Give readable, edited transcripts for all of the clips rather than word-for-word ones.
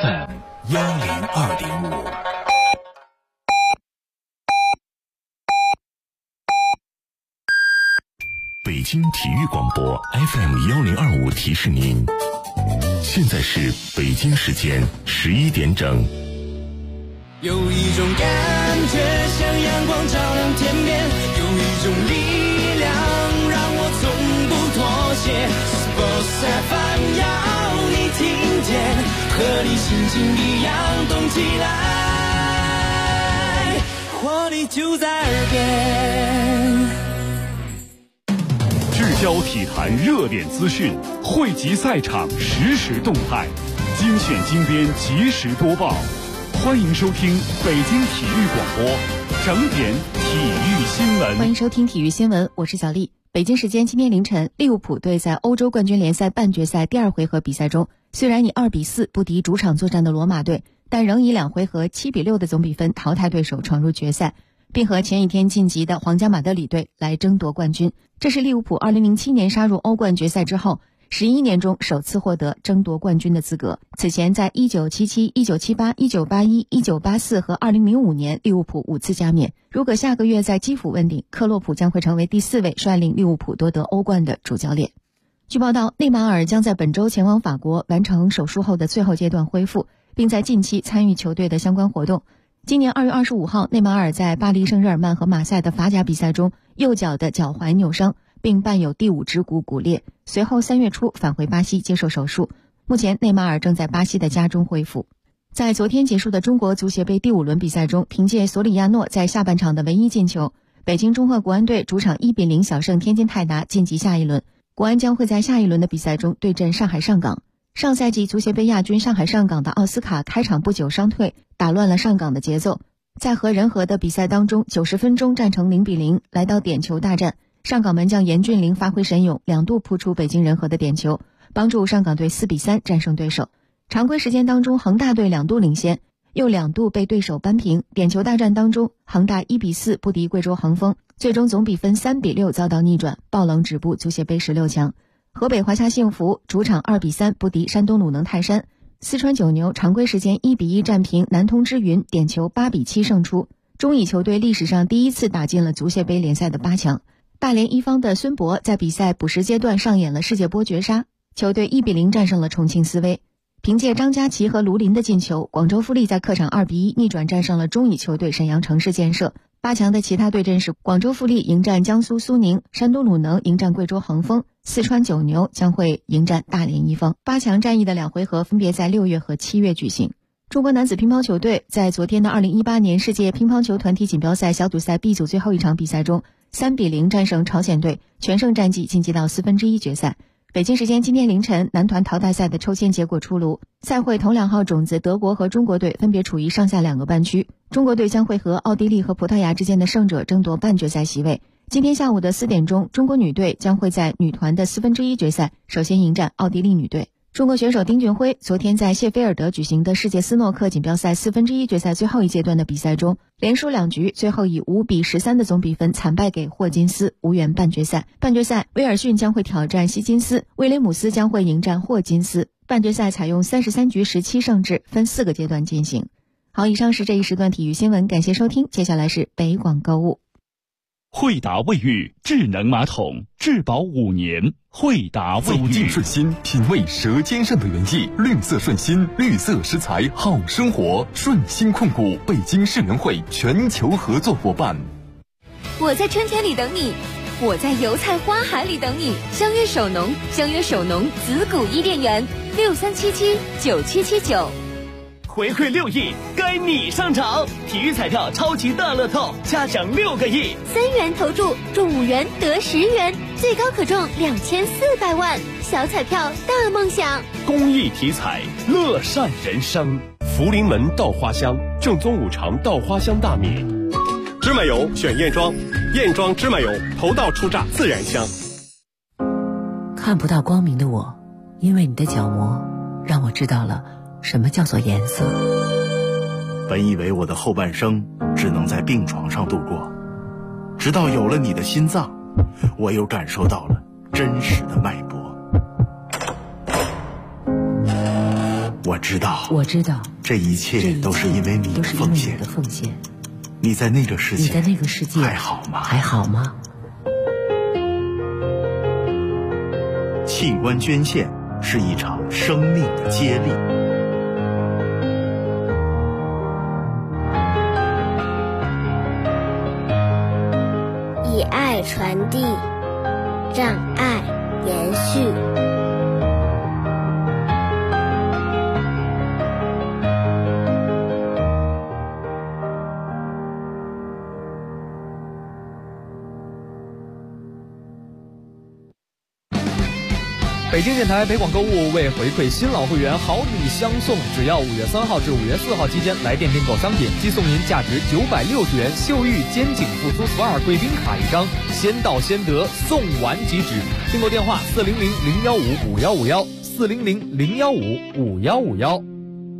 FM 102.5。北京体育广播 FM 1025提示您，现在是北京时间11点整。 有一种感觉像阳光照亮天边，有一种力量让我从不妥协。Sports FM 要你听见，和你心情一样动起来，活力就在耳边。 聚焦体坛热点资讯，汇集赛场实时动态，精选精编及时播报。欢迎收听北京体育广播整点体育新闻。 欢迎收听体育新闻，我是小丽。北京时间今天凌晨，利物浦队在欧洲冠军联赛半决赛第二回合比赛中，虽然以2-4不敌主场作战的罗马队，但仍以2回合7-6的总比分淘汰对手，闯入决赛，并和前一天晋级的皇家马德里队来争夺冠军。这是利物浦2007年杀入欧冠决赛之后11年中首次获得争夺冠军的资格。此前在1977、1978、1981、1984和2005年，利物浦5次加冕。如果下个月在基辅问鼎，克洛普将会成为第4位率领利物浦夺得欧冠的主教练。据报道，内马尔将在本周前往法国完成手术后的最后阶段恢复，并在近期参与球队的相关活动。今年2月25号，内马尔在巴黎圣日耳曼和马赛的法甲比赛中右脚的脚踝扭伤，并伴有第5指骨骨裂，随后3月初返回巴西接受手术。目前内马尔正在巴西的家中恢复。在昨天结束的中国足协杯第5轮比赛中，凭借索里亚诺在下半场的唯一进球，北京中赫国安队主场1-0小胜天津泰达，晋级下一轮。国安将会在下一轮的比赛中对阵上海上港。上赛季足协杯亚军上海上港的奥斯卡开场不久伤退，打乱了上港的节奏。在和仁和的比赛当中，90分钟战成0-0，来到点球大战。上港门将严俊凌发挥神勇，2度扑出北京人和的点球，帮助上港队4-3战胜对手。常规时间当中，恒大队2度领先，又2度被对手扳平。点球大战当中，恒大1-4不敌贵州恒丰，最终总比分3-6遭到逆转，爆冷止步足协杯16强。河北华夏幸福主场2-3不敌山东鲁能泰山。四川九牛常规时间1-1战平南通之云，点球8-7胜出。中乙球队历史上第一次打进了足协杯联赛的8强。大连一方的孙博在比赛补时阶段上演了世界波绝杀，球队1-0战胜了重庆斯威。凭借张家齐和卢林的进球，广州富力在客场2-1逆转战胜了中乙球队沈阳城市建设。8强的其他对阵是广州富力迎战江苏苏宁，山东鲁能迎战贵州恒丰，四川九牛将会迎战大连一方。8强战役的2回合分别在6月和7月举行。中国男子乒乓球队在昨天的2018年世界乒乓球团体锦标赛小组赛 B 组最后一场比赛中3-0战胜朝鲜队，全胜战绩晋级到1/4决赛。北京时间今天凌晨，男团淘汰赛的抽签结果出炉，赛会头2号种子德国和中国队分别处于上下2个半区，中国队将会和奥地利和葡萄牙之间的胜者争夺半决赛席位。今天下午的4点钟，中国女队将会在女团的1/4决赛首先迎战奥地利女队。中国选手丁俊晖昨天在谢菲尔德举行的世界斯诺克锦标赛1/4决赛最后一阶段的比赛中，连输2局，最后以5-13的总比分惨败给霍金斯，无缘半决赛。半决赛，威尔逊将会挑战希金斯，威廉姆斯将会迎战霍金斯。半决赛采用33局17胜制，分4个阶段进行。好，以上是这一时段体育新闻，感谢收听，接下来是北广购物。 惠达卫浴智能马桶，质保5年。惠达卫浴， 走进顺心，品味舌尖上的原意。绿色顺心，绿色食材好生活。顺心控股，北京世园会全球合作伙伴。 我在春天里等你，我在油菜花海里等你。相约首农，相约首农子谷伊甸园，63779779。 回馈6亿，该你上场！体育彩票超级大乐透，加奖6个亿 ，3元投注中5元得10元，最高可中2400万。小彩票大梦想， 公益体彩，乐善人生。福临门稻花香，正宗5常稻花香大米。芝麻油选燕庄，燕庄芝麻油，头道出榨自然香。 看不到光明的我，因为你的角膜，让我知道了什么叫做颜色。 本以为我的后半生只能在病床上度过，直到有了你的心脏，我又感受到了真实的脉搏。 我知道，这一切都是因为你的奉献。你在那个世界还好吗？器官捐献是一场生命的接力。 以爱传递，让爱延续。 北京电台北广购物为回馈新老会员好礼相送，只要5月3号至5月4号期间来电订购商品，即送您价值960元秀玉肩颈复苏 SPA 贵宾卡一张，先到先得，送完即止。订购电话400-015-5151 400-015-5151。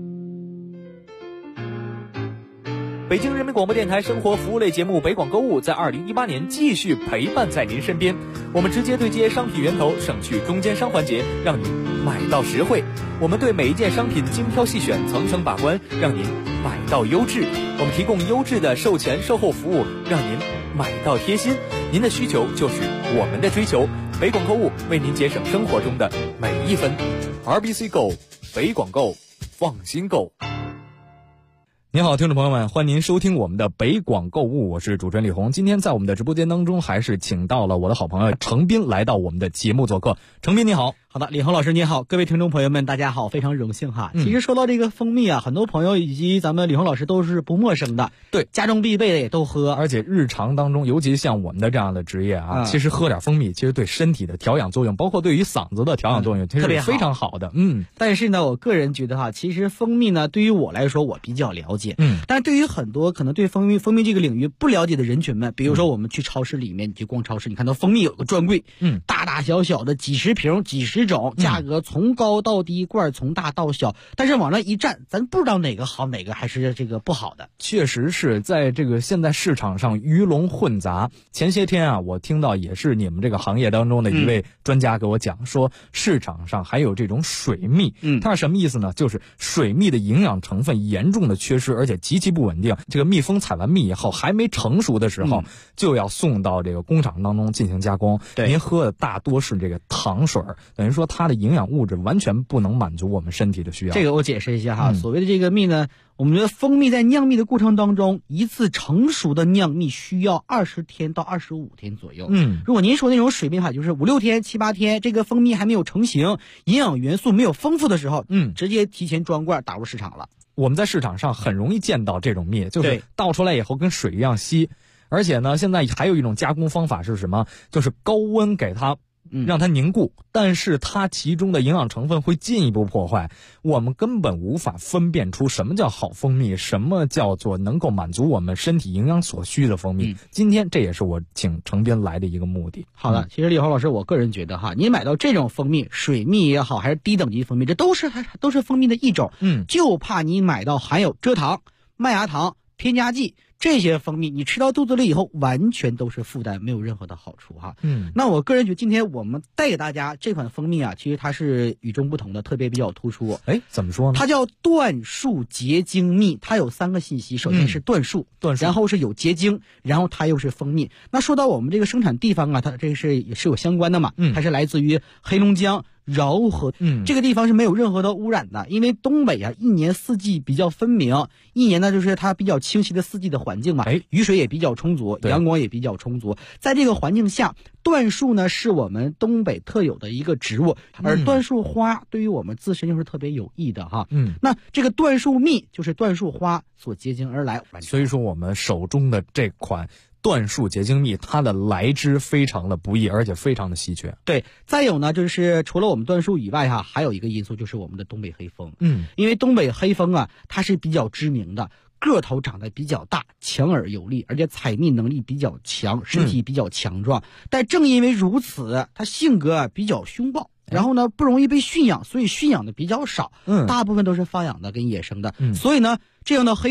北京人民广播电台生活服务类节目北广购物在2018年继续陪伴在您身边，我们直接对接商品源头，省去中间商环节，让您买到实惠。我们对每一件商品精挑细选，层层把关，让您买到优质。我们提供优质的售前售后服务，让您买到贴心。您的需求就是我们的追求，北广购物为您节省生活中的每一分。RBC Go， 北广购，放心购。您好，听众朋友们，欢迎您收听我们的北广购物，我是主持人李红。今天在我们的直播间当中，还是请到了我的好朋友程斌来到我们的节目做客。程斌你好。 好的，李红老师你好，各位听众朋友们大家好，非常荣幸哈。其实说到这个蜂蜜啊，很多朋友以及咱们李红老师都是不陌生的， 对， 家中必备的也都喝， 而且日常当中，尤其像我们的这样的职业啊，其实喝点蜂蜜，其实对身体的调养作用，包括对于嗓子的调养作用，其实非常好的。 但是呢，我个人觉得哈，其实蜂蜜呢，对于我来说我比较了解，但是对于很多可能对蜂蜜这个领域不了解的人群们，比如说我们去超市里面，你去逛超市，你看到蜂蜜有个专柜，大大小小的几十瓶几十种，价格从高到低，罐从大到小，但是往那一站，咱不知道哪个好，哪个还是这个不好的。 确实是在这个现在市场上鱼龙混杂。前些天啊，我听到也是你们这个行业当中的一位专家给我讲说，市场上还有这种水蜜，它是什么意思呢？就是水蜜的营养成分严重的缺失，而且极其不稳定。这个蜜蜂采完蜜以后，还没成熟的时候，就要送到这个工厂当中进行加工。您喝的大多是这个糖水，等于说它的营养物质完全不能满足我们身体的需要。 这个我解释一下哈，所谓的这个蜜呢，我们觉得蜂蜜在酿蜜的过程当中，一次成熟的酿蜜需要20天到25天左右。如果您说那种水蜜的话，就是5、6天、7、8天，这个蜂蜜还没有成型，营养元素没有丰富的时候，直接提前装罐打入市场了。 我们在市场上很容易见到这种蜜，就是倒出来以后跟水一样稀，而且呢，现在还有一种加工方法是什么？就是高温给它让它凝固，但是它其中的营养成分会进一步破坏，我们根本无法分辨出什么叫好蜂蜜，什么叫做能够满足我们身体营养所需的蜂蜜。今天这也是我请程斌来的一个目的。 好的，其实李红老师，我个人觉得哈，你买到这种蜂蜜，水蜜也好，还是低等级蜂蜜，这都是蜂蜜的一种。就怕你买到含有蔗糖、麦芽糖、添加剂这些蜂蜜，你吃到肚子里以后完全都是负担，没有任何的好处哈。那我个人觉得今天我们带给大家这款蜂蜜啊，其实它是与众不同的，特别比较突出。 怎么说呢？ 它叫椴树结晶蜜，它有3个信息，首先是椴树，然后是有结晶，然后它又是蜂蜜。那说到我们这个生产地方啊，它这个也是有相关的嘛，它是来自于黑龙江饶河，这个地方是没有任何的污染的，因为东北啊，一年四季比较分明，一年呢就是它比较清晰的四季的环境嘛，雨水也比较充足，阳光也比较充足，在这个环境下，椴树呢是我们东北特有的一个植物，而椴树花对于我们自身又是特别有益的哈。那这个椴树蜜就是椴树花所结晶而来， 所以说我们手中的这款椴树结晶蜜，它的来之非常的不易，而且非常的稀缺。 对，再有呢，就是除了我们椴树以外哈，还有一个因素就是我们的东北黑蜂。因为东北黑蜂啊，它是比较知名的，个头长得比较大，强而有力，而且采蜜能力比较强，身体比较强壮。但正因为如此，它性格啊比较凶暴。然后呢，不容易被驯养，所以驯养的比较少，大部分都是放养的跟野生的。所以呢，这样的黑蜂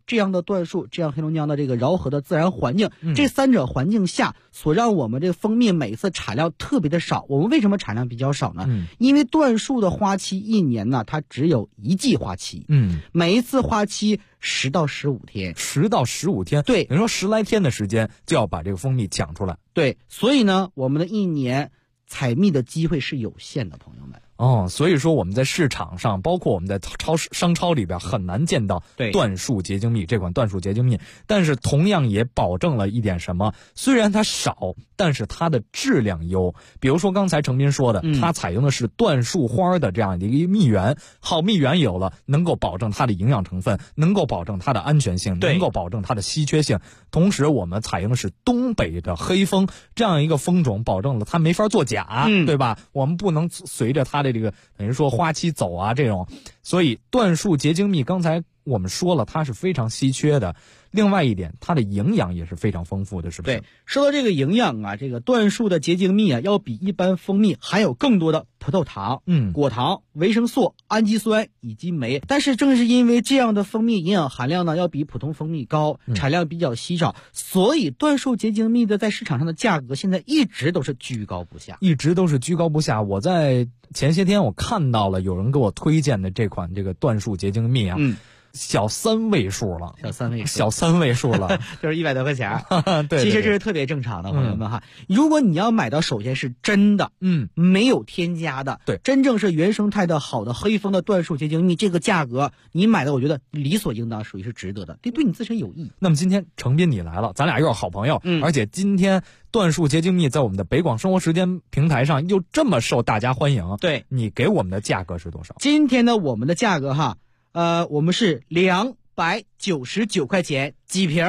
这样的椴树，这样黑龙江的这个饶河的自然环境，这三者环境下所让我们这个蜂蜜每次产量特别的少。我们为什么产量比较少呢？因为椴树的花期一年呢，它只有一季花期，每一次花期10到15天 ，10到15天， 对， 你说10来天的时间就要把这个蜂蜜抢出来， 对，所以呢，我们的一年采蜜的机会是有限的，朋友们。 所以说我们在市场上，包括我们在商超里边很难见到椴树结晶蜜这款椴树结晶蜜，但是同样也保证了一点什么？虽然它少，但是它的质量优。比如说刚才程斌说的，它采用的是椴树花的这样的一个蜜源，好蜜源有了，能够保证它的营养成分，能够保证它的安全性，能够保证它的稀缺性。同时我们采用的是东北的黑蜂这样一个蜂种，保证了它没法作假，对吧？我们不能随着它的这个等于说花期走啊这种，所以椴树结晶蜜刚才我们说了，它是非常稀缺的。另外一点，它的营养也是非常丰富的，是不是？ 对，说到这个营养啊，这个椴树的结晶蜜啊，要比一般蜂蜜含有更多的葡萄糖、果糖、维生素、氨基酸以及酶。但是正是因为这样的蜂蜜营养含量呢，要比普通蜂蜜高，产量比较稀少，所以椴树结晶蜜的在市场上的价格现在一直都是居高不下， 我在前些天我看到了有人给我推荐的这款这个椴树结晶蜜啊，小三位数了， 就是100多块钱。 对， 其实这是特别正常的，朋友们哈。如果你要买到首先是真的，没有添加的， 对， 真正是原生态的好的黑蜂的椴树结晶蜜，这个价格你买的，我觉得理所应当，属于是值得的，对你自身有益。 那么今天程斌你来了，咱俩又是好朋友，而且今天椴树结晶蜜在我们的北广生活时间平台上又这么受大家欢迎， 对， 你给我们的价格是多少？ 今天呢，我们的价格哈。我们是299块钱几瓶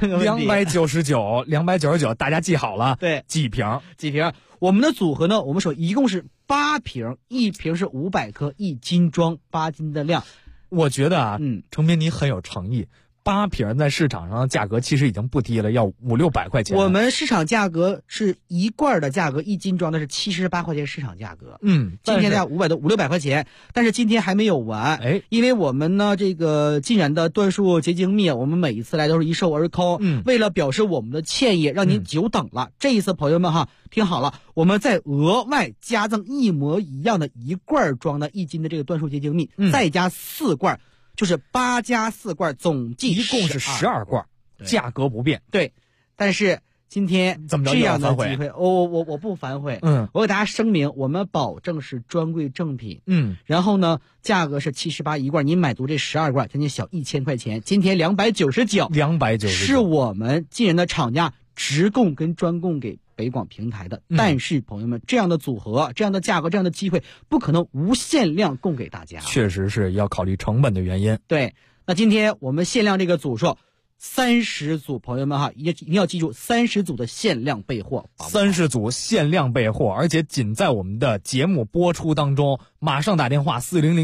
？299，大家记好了。 对， 几瓶？ 我们的组合呢，我们一共是8瓶，一瓶是500克，1斤装，8斤的量。 我觉得啊，程斌你很有诚意。8瓶在市场上的价格其实已经不低了，要500-600块钱。 我们市场价格是一罐的价格，1斤装的是78块钱市场价格。 今天价500-600块钱，但是今天还没有完。因为我们呢这个既然的椴树结晶蜜，我们每一次来都是一售而空。为了表示我们的歉意，让您久等了。这一次朋友们哈，听好了，我们再额外加赠一模一样的一罐装的1斤的这个椴树结晶蜜，再加4罐。就是8加4罐，总计一共是12罐，价格不变。 对，但是今天怎么着这样的机会，我不反悔。我给大家声明，我们保证是专柜正品。然后呢，价格是78一罐，您买足这12罐，将近小1000块钱。今天299，是我们进人的厂家直供跟专供给北广平台的。但是朋友们，这样的组合、这样的价格、这样的机会，不可能无限量供给大家。 确实是要考虑成本的原因。 对，那今天我们限量这个组数30组，朋友们哈，一定要记住30组的限量备货 ，30组限量备货，而且仅在我们的节目播出当中，马上打电话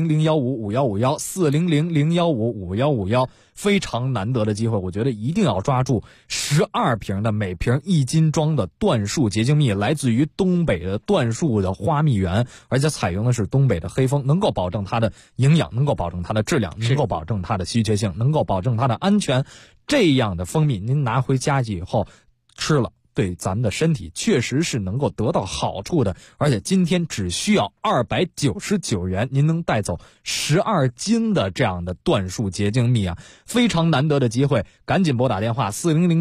400-015-5151，400-015-5151，非常难得的机会，我觉得一定要抓住。12瓶的，每瓶1斤装的椴树结晶蜜，来自于东北的椴树的花蜜源，而且采用的是东北的黑蜂，能够保证它的营养，能够保证它的质量，能够保证它的稀缺性，能够保证它的安全。这样的蜂蜜您拿回家以后吃了，对咱们的身体确实是能够得到好处的。而且今天只需要299元，您能带走12斤的这样的椴树结晶蜜啊，非常难得的机会，赶紧拨打电话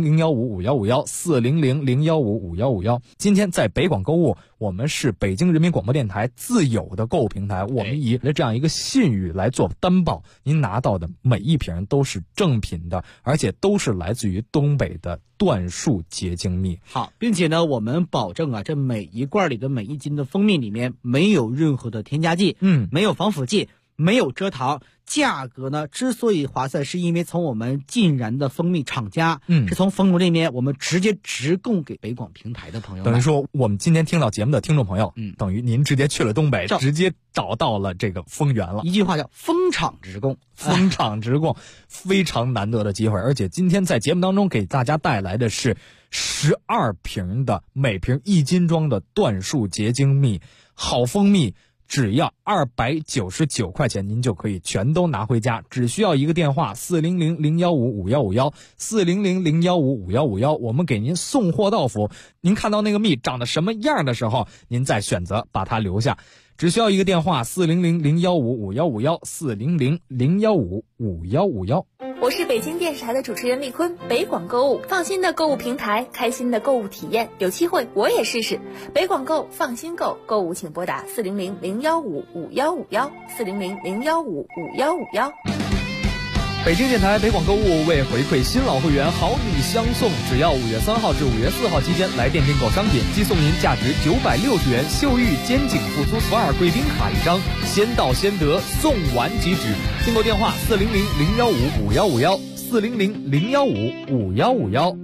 400-015-5151，400-015-5151。今天在北广购物，我们是北京人民广播电台自有的购物平台，我们以这样一个信誉来做担保，您拿到的每一瓶都是正品的，而且都是来自于东北的椴树结晶蜜。 好，并且呢，我们保证啊，这每一罐里的每1斤的蜂蜜里面没有任何的添加剂，没有防腐剂，没有蔗糖。价格呢之所以划算，是因为从我们晋然的蜂蜜厂家，是从蜂农这边我们直接直供给北广平台的朋友们。 等于说我们今天听到节目的听众朋友，等于您直接去了东北，直接找到了这个蜂源了。 一句话叫蜂场直供， 蜂场直供，非常难得的机会。而且今天在节目当中给大家带来的是12瓶的，每瓶1斤装的椴树结晶蜜，好蜂蜜只要299块钱，您就可以全都拿回家，只需要一个电话400-015-5151，400-015-5151，我们给您送货到府。您看到那个蜜长得什么样的时候，您再选择把它留下，只需要一个电话400-015-5151，400-015-5151。 我是北京电视台的主持人丽坤，北广购物，放心的购物平台，开心的购物体验，有机会我也试试。北广购，放心购，购物请拨打400-015-5151，400-015-5151。 北京电台北广购物为回馈新老会员好礼相送，只要5月3号至5月4号期间来店订购商品，即送您价值960元秀玉肩颈复苏索尔贵宾卡一张，先到先得，送完即止。订购电话400-015-5151，400-015-5151。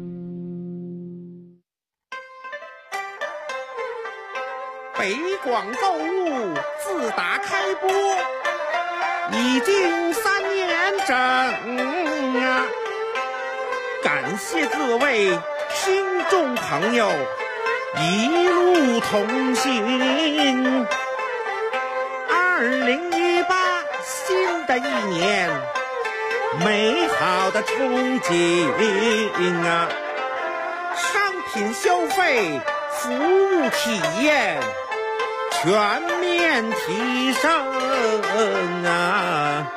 北广购物自打开播已经3年整啊！感谢各位听众朋友一路同行。2018新的一年，美好的憧憬啊！商品消费、服务体验全面提升啊！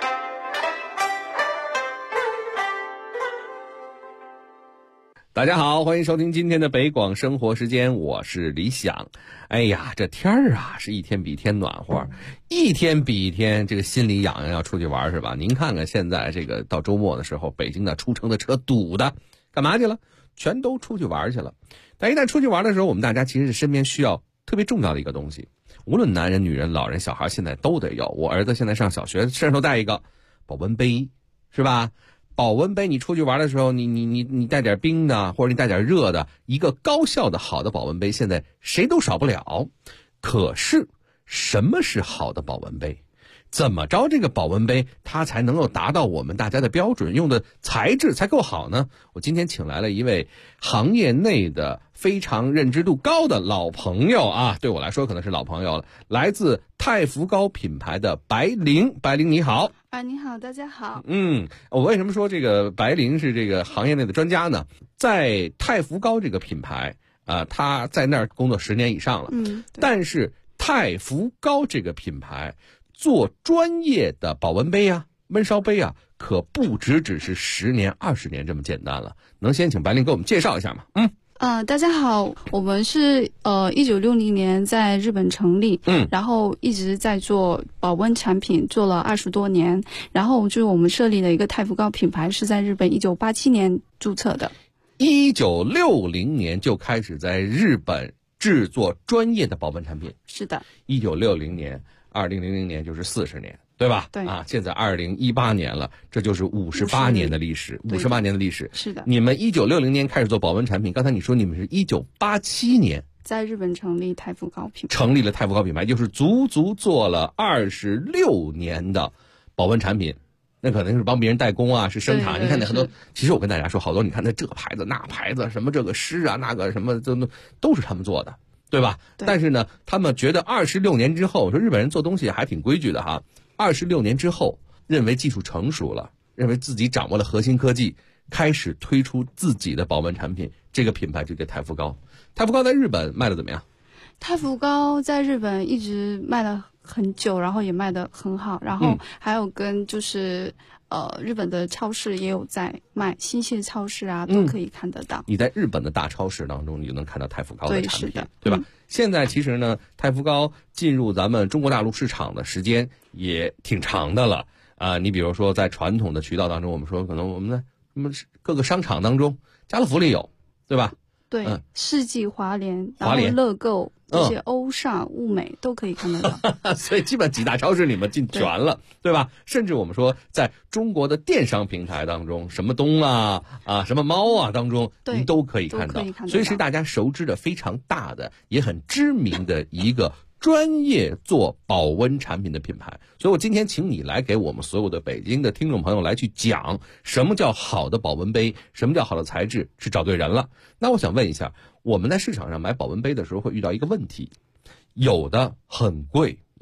大家好，欢迎收听今天的北广生活时间，我是李想。哎呀，这天儿啊是一天比一天暖和，一天比一天这个心里痒痒，要出去玩是吧？您看看现在这个到周末的时候，北京的出城的车堵的，干嘛去了？全都出去玩去了。但一旦出去玩的时候，我们大家其实是身边需要特别重要的一个东西，无论男人、女人、老人、小孩，现在都得有。我儿子现在上小学，身上头带一个保温杯，是吧？保温杯，你出去玩的时候，你带点冰的，或者你带点热的，一个高效的好的保温杯，现在谁都少不了。可是，什么是好的保温杯？怎么着这个保温杯它才能够达到我们大家的标准，用的材质才够好呢？我今天请来了一位行业内的非常认知度高的老朋友啊，对我来说可能是老朋友了，来自太福膏品牌的白灵。白灵你好。 你好，大家好。 我为什么说这个白灵是这个行业内的专家呢？在太福膏这个品牌他在那儿工作10年以上了。但是太福膏这个品牌做专业的保温杯啊、焖烧杯啊，可不只是10年、20年这么简单了。能先请白灵给我们介绍一下吗？ 大家好，我们是1960年在日本成立，然后一直在做保温产品，做了20多年。然后就是我们设立的一个太福膏品牌是在日本1987年注册的。 1960年就开始在日本制作专业的保温产品。 是的。 1960年，2000年就是40年。对吧？ 对啊，现在2018年了，这就是58年的历史，58年的历史。 是的。 你们1960年开始做保温产品，刚才你说你们是1987年在日本成立太福膏品牌， 成立了太福膏品牌，就是足做了26年的保温产品。那可能是帮别人代工啊，是生产。你看那很多，其实我跟大家说，好多你看那这个牌子那牌子，什么这个诗啊，那个什么都是他们做的，对吧？ 对。 但是呢，他们觉得26年之后，说日本人做东西还挺规矩的哈。26年之后，认为技术成熟了，认为自己掌握了核心科技，开始推出自己的保温产品，这个品牌就叫太福膏。太福膏在日本卖的怎么样？ 太福膏在日本一直卖了很久，然后也卖得很好，然后还有跟就是日本的超市也有在卖，新泻超市啊都可以看得到。 你在日本的大超市当中，你就能看到太福膏的产品， 对吧？现在其实呢，太福膏进入咱们中国大陆市场的时间也挺长的了啊。你比如说在传统的渠道当中，我们说可能我们的什么各个商场当中，家乐福里有，对吧？ 对，世纪华联，然后乐购这些欧尚、物美都可以看得到。 所以基本几大超市你们进全了，对吧？甚至我们说在中国的电商平台当中，什么东啊什么猫啊当中，您都可以看到。所以是大家熟知的非常大的，也很知名的一个专业做保温产品的品牌。所以我今天请你来给我们所有的北京的听众朋友来去讲什么叫好的保温杯，什么叫好的材质，是找对人了。那我想问一下，我们在市场上买保温杯的时候会遇到一个问题，有的很贵，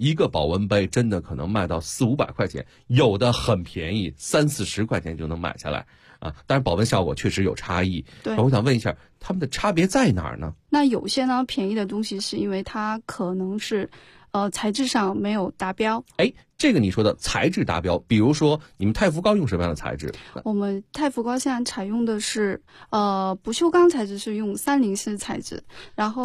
一个保温杯真的可能卖到400-500块钱，有的很便宜，30-40块钱就能买下来啊。但是保温效果确实有差异。 对， 我想问一下，他们的差别在哪儿呢？ 那有些呢便宜的东西是因为它可能是材质上没有达标。 哎，这个你说的材质达标，比如说你们太福膏用什么样的材质？ 我们太福膏现在采用的是不锈钢材质，是用304材质，然后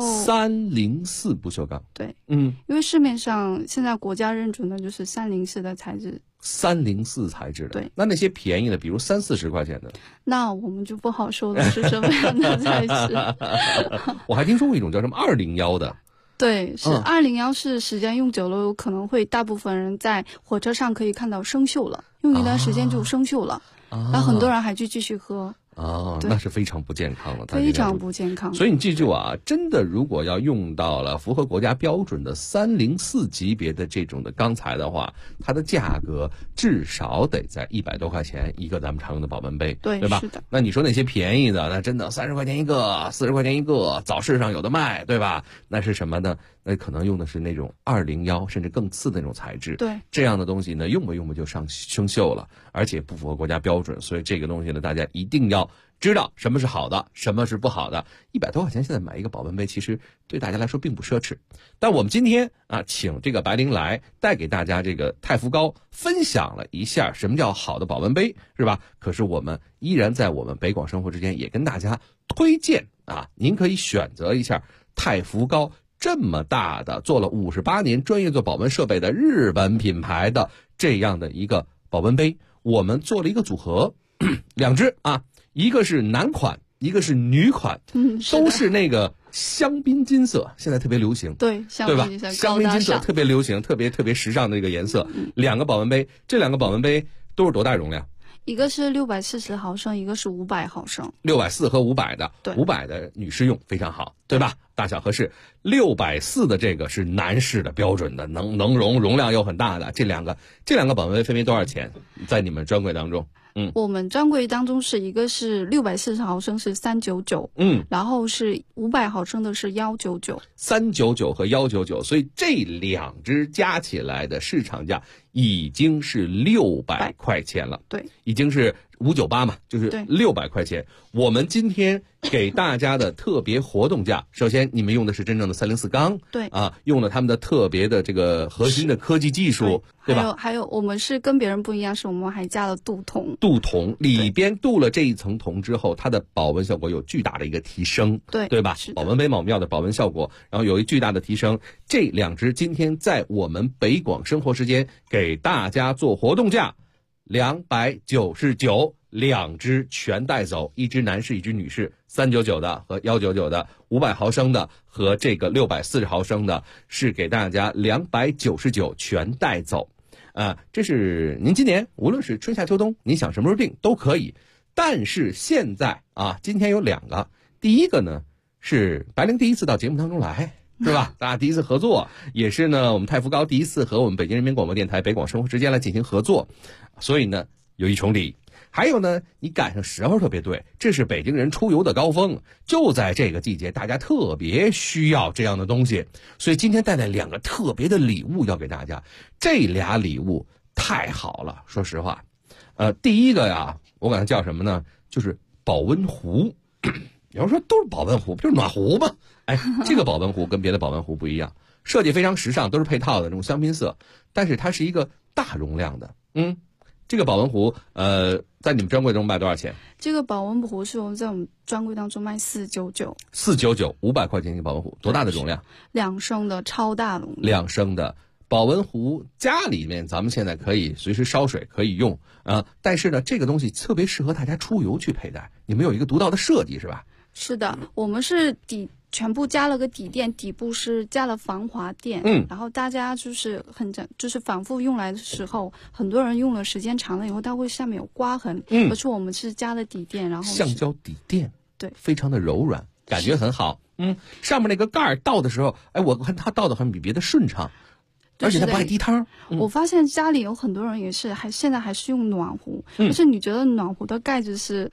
304不锈钢。 对， 因为市面上现在国家认准的就是304的材质。 304材质的。 对， 那些便宜的，比如30-40块钱的， 那我们就不好说了是什么样的材质。 我还听说过一种叫什么201的。 对，是201，是时间用久了，有可能会大部分人在火车上可以看到生锈了，用一段时间就生锈了，然后很多人还去继续喝。 那是非常不健康了， 非常不健康。 所以你记住啊，真的如果要用到了符合国家标准的304级别的这种的钢材的话，它的价格至少得在100多块钱一个咱们常用的保温杯，对吧？ 是的。 那你说那些便宜的，那真的30块钱一个，40块钱一个，早市上有的卖，对吧？那是什么呢？那可能用的是那种201甚至更次的那种材质。 对， 这样的东西呢，用吧就生锈了，而且不符合国家标准。所以这个东西呢，大家一定要知道什么是好的，什么是不好的。100多块钱现在买一个保温杯，其实对大家来说并不奢侈。但我们今天啊，请这个白灵来带给大家这个太福膏，分享了一下什么叫好的保温杯，是吧？可是我们依然在我们北广生活之间也跟大家推荐啊，您可以选择一下太福膏这么大的，做了58年专业做保温设备的日本品牌的这样的一个保温杯，我们做了一个组合，2只啊，一个是男款，一个是女款，都是那个香槟金色，现在特别流行， 对吧？香槟金色特别流行，特别时尚的这个颜色。2个保温杯，这2个保温杯都是多大容量？ 一个是640毫升，一个是500毫升。 640和500的， 对 ，500的女士用非常好，对吧？大小合适。640的这个是男士的标准的，能容量又很大的。这两个保温杯分别多少钱？在你们专柜当中？ 我们专柜当中是一个是640毫升是399，然后是500毫升的是199，399 和199，所以这2只加起来的市场价已经是600块钱了， 对， 已经是598嘛，就是600块钱。我们今天给大家的特别活动价，首先你们用的是真正的304钢， 对啊，用了他们的特别的这个核心的科技技术，对吧？ 还有我们是跟别人不一样，是我们还加了镀铜， 里边镀了这一层铜之后，它的保温效果有巨大的一个提升，对吧？保温杯美妙的保温效果，然后有一巨大的提升。这2只今天在我们北广生活时间给大家做活动价，299，2只全带走，一只男士，一只女士，399的和199的，500毫升的和这个640毫升的，是给大家299全带走。这是您今年无论是春夏秋冬，您想什么时候订都可以。但是现在啊，今天有2个，第一个呢是白灵第一次到节目当中来，是吧？大家第一次合作，也是呢我们太福膏第一次和我们北京人民广播电台北广生活时间来进行合作，所以呢有一重礼。还有呢，你赶上时候特别对，这是北京人出游的高峰，就在这个季节，大家特别需要这样的东西，所以今天带来2个特别的礼物要给大家。这俩礼物太好了，说实话，第一个呀，我管它叫什么呢？就是保温壶。有人说都是保温壶，不就是暖壶吗？哎，这个保温壶跟别的保温壶不一样，设计非常时尚，都是配套的这种香槟色，但是它是一个大容量的，这个保温壶，在你们专柜中卖多少钱？这个保温壶是我们在我们专柜当中卖499，499，500块钱一个保温壶，多大的容量？2升的超大容量。2升的保温壶，家里面咱们现在可以随时烧水可以用但是呢，这个东西特别适合大家出游去佩戴。你们有一个独到的设计是吧？是的，我们是全部加了个底垫，底部是加了防滑垫，然后大家就是反复用来的时候，很多人用了时间长了以后，它会下面有刮痕，而且我们是加了底垫，然后橡胶底垫，对，非常的柔软，感觉很好。上面那个盖儿倒的时候，我看它倒的好像比别的顺畅。而且它不爱滴汤。我发现家里有很多人也是现在还是用暖壶，但是你觉得暖壶的盖子是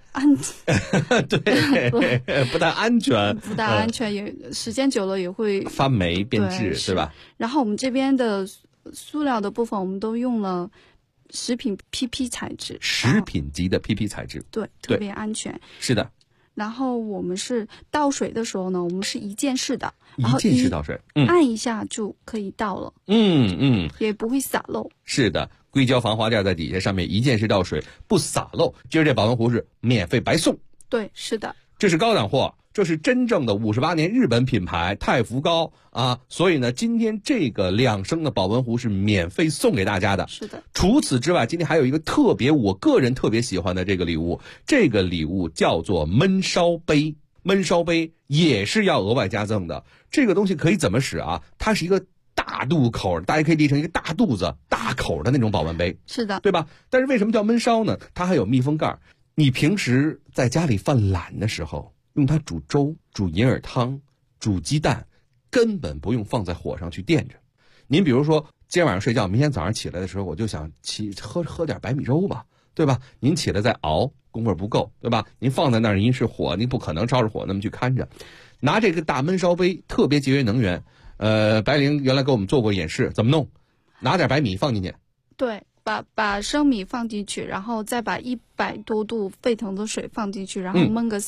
对，不太安全，不太安全，也时间久了也会发霉变质，对吧？然后我们这边的塑料的部分我们都用了食品 PP 材质， 食品级的 PP 材质， 对，特别安全。 是的。 然后我们是倒水的时候呢，我们是一键式的， 一键式倒水， 按一下就可以倒了，也不会洒漏。 是的，硅胶防滑垫在底下，上面一键式倒水，不洒漏。今儿这保温壶是免费白送。 对，是的， 这是高档货，这是真正的58年日本品牌太福高啊，所以呢，今天这个2升的保温壶是免费送给大家的。 是的。 除此之外，今天还有一个我个人特别喜欢的这个礼物，这个礼物叫做焖烧杯。焖烧杯也是要额外加赠的。这个东西可以怎么使啊？它是一个大肚口，大家可以理成一个大肚子、大口的那种保温杯。 是的， 对吧？但是为什么叫焖烧呢？它还有密封盖。你平时在家里犯懒的时候，用它煮粥、煮银耳汤、煮鸡蛋，根本不用放在火上去垫着。您比如说，今天晚上睡觉，明天早上起来的时候，我就想喝点白米粥吧，对吧？您起来再熬，功夫不够，对吧？您放在那儿，您是火，您不可能照着火那么去看着。拿这个大焖烧杯，特别节约能源。白灵原来给我们做过演示，怎么弄？拿点白米放进去， 对。把生米放进去，然后再把100多度沸腾的水放进去，然后焖个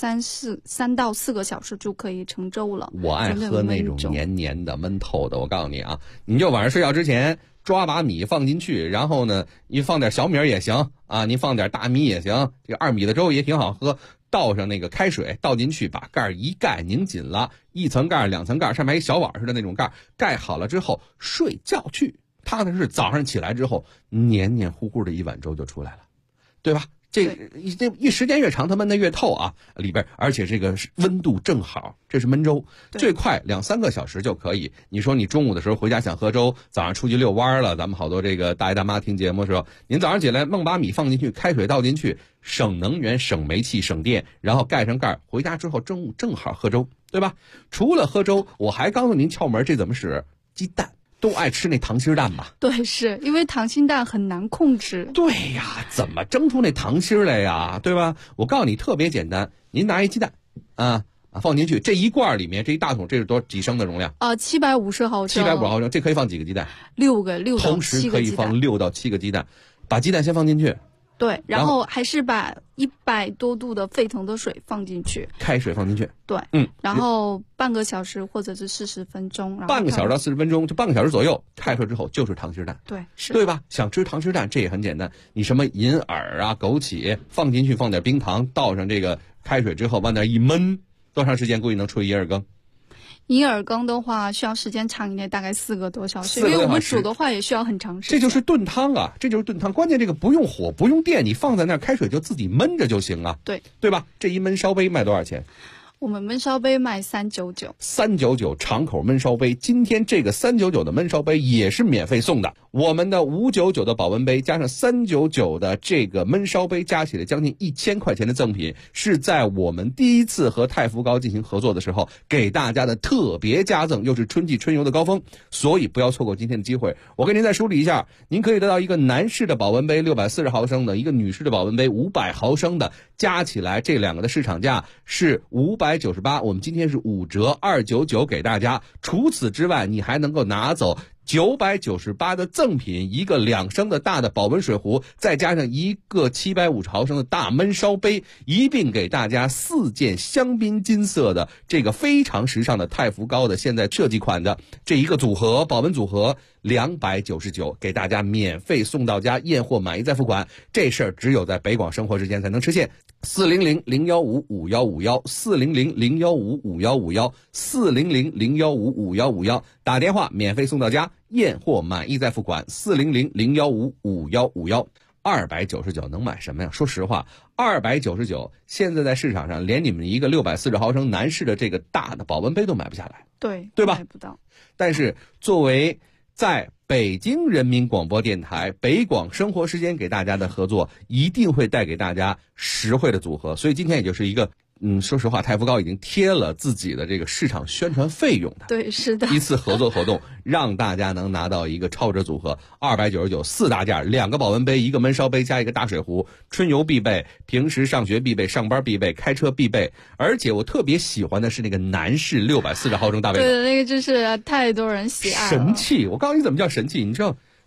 3到4个小时就可以成粥了。 我爱喝那种黏黏的、焖透的。我告诉你啊，你就晚上睡觉之前抓把米放进去，然后呢，你放点小米也行啊，您放点大米也行，这个2米的粥也挺好喝。倒上那个开水，倒进去，把盖一盖，拧紧了，1层盖、2层盖，上面一小碗似的那种盖，盖好了之后睡觉去。踏踏实实早上起来之后，黏黏糊糊的一碗粥就出来了，对吧？这时间越长，它焖得越透啊，里边而且这个温度正好，这是焖粥，最快2-3个小时就可以。你说你中午的时候回家想喝粥，早上出去遛弯了，咱们好多这个大爷大妈听节目的时候，您早上起来弄把米放进去，开水倒进去，省能源、省煤气、省电，然后盖上盖，回家之后中午正好喝粥，对吧？除了喝粥，我还告诉您窍门，这怎么使？鸡蛋。都爱吃那溏心蛋吧？ 对，是因为溏心蛋很难控制。 对呀，怎么蒸出那溏心来呀？对吧？我告诉你，特别简单，您拿一鸡蛋，放进去，这一罐里面这一大桶，这是几升的容量 ？750毫升。 750毫升，这可以放几个鸡蛋 ？6个，6到7个鸡蛋。 同时可以放6到7个鸡蛋，把鸡蛋先放进去。 对，然后还是把100多度的沸腾的水放进去， 开水放进去， 对，然后半个小时或者是40分钟， 半个小时到40分钟，就半个小时左右，开出来之后就是溏心蛋， 对，是， 对吧？想吃溏心蛋，这也很简单，你什么银耳啊、枸杞放进去，放点冰糖，倒上这个开水之后，往那一焖，多长时间估计能出一耳羹？ 银耳羹的话需要时间长一点，大概4个多小时，因为我们煮的话也需要很长时间。 这就是炖汤啊，这就是炖汤。关键这个不用火，不用电，你放在那儿开水就自己焖着就行啊。 对， 对吧？这一焖烧杯卖多少钱？ 我们焖烧杯卖399。 399长口焖烧杯，今天这个399的焖烧杯也是免费送的。我们的599的保温杯加上399的这个焖烧杯，加起来将近1000块钱的赠品，是在我们第一次和太福高进行合作的时候给大家的特别加赠，又是春季春游的高峰，所以不要错过今天的机会。我给您再梳理一下，您可以得到一个男士的保温杯640毫升的，一个女士的保温杯500毫升的，加起来这2个的市场价是598，我们今天是5折299给大家。除此之外，你还能够拿走998的赠品，一个2升的大的保温水壶，再加上一个750毫升的大焖烧杯，一并给大家4件香槟金色的这个非常时尚的太福高的现在设计款的这一个组合，保温组合299，给大家免费送到家，验货满意再付款。这事儿只有在北广生活之间才能实现。400-015-5151，400-015-5151，400-015-5151，打电话免费送到家，验货满意再付款。400-015-5151，299能买什么呀？说实话，299现在在市场上连你们一个640毫升男士的这个大的保温杯都买不下来，对吧？ 买不到。 但是作为在北京人民广播电台北广生活时间给大家的合作，一定会带给大家实惠的组合。所以今天也就是一个说实话，太福高已经贴了自己的这个市场宣传费用的， 对，是的， 一次合作活动，让大家能拿到一个超值组合，299 4大件，2个保温杯，一个焖烧杯加一个大水壶，春游必备，平时上学必备，上班必备，开车必备。而且我特别喜欢的是那个男士640毫升大杯， 对，那个真是太多人喜爱了， 神器。我告诉你怎么叫神器，你知道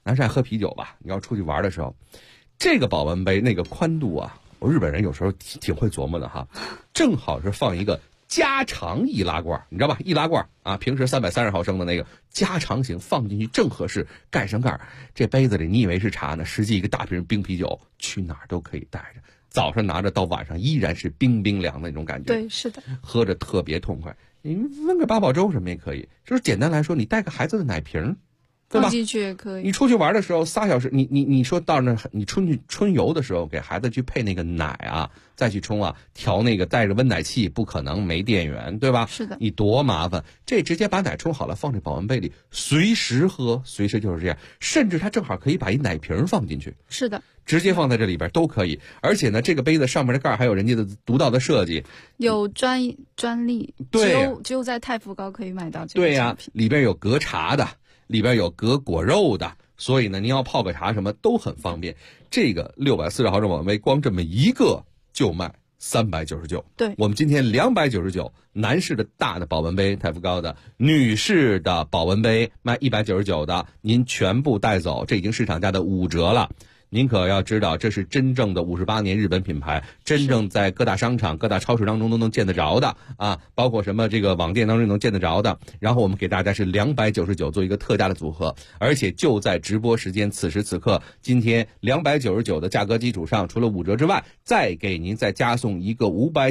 男士爱喝啤酒吧，你要出去玩的时候，这个保温杯那个宽度啊，我日本人有时候挺会琢磨的哈，正好是放一个加长易拉罐，你知道吧？易拉罐啊，平时330毫升的那个加长型，放进去正合适，盖上盖儿。这杯子里你以为是茶呢，实际一个大瓶冰啤酒，去哪儿都可以带着。早上拿着到晚上依然是冰冰凉的那种感觉。 对，是的， 喝着特别痛快。你焖个八宝粥什么也可以，就是简单来说，你带个孩子的奶瓶，对吧？ 放进去也可以。 你出去玩的时候3小时，你说到那你春游的时候，给孩子去配那个奶啊，再去冲啊，调那个带着温奶器，不可能没电源，对吧？ 是的。 你多麻烦，这直接把奶冲好了，放这保温杯里，随时喝，随时就是这样。甚至它正好可以把一奶瓶放进去。 是的。 直接放在这里边都可以，而且呢，这个杯子上面的盖还有人家的独到的设计， 有专利， 对， 只有在太福高可以买到这个对呀，里边有隔茶的，里边有隔果肉的，所以呢，您要泡个茶什么都很方便。这个640毫升保温杯，光这么一个就卖399。 对， 我们今天299，男士的大的保温杯太福高的，女士的保温杯卖199的，您全部带走，这已经市场价的5折了。您可要知道，这是真正的58年日本品牌，真正在各大商场、各大超市当中都能见得着的啊，包括什么这个网店当中能见得着的。然后我们给大家是299做一个特价的组合，而且就在直播时间，此时此刻，今天299的价格基础上，除了5折之外，再给您再加送一个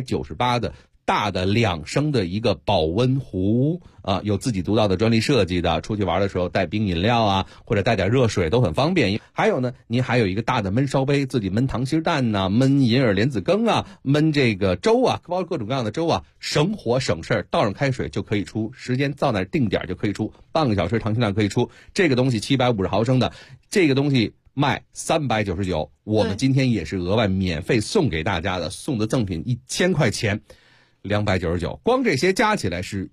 598的大的2升的一个保温壶啊，有自己独到的专利设计的，出去玩的时候带冰饮料啊，或者带点热水都很方便。还有呢，您还有一个大的焖烧杯，自己焖溏心蛋呐，焖银耳莲子羹啊，焖这个粥啊，包括各种各样的粥啊，省火省事儿，倒上开水就可以出，时间到那儿定点就可以出，半个小时溏心蛋可以出。这个东西750毫升的，这个东西卖399，我们今天也是额外免费送给大家的，送的赠品1000块钱。299，光这些加起来是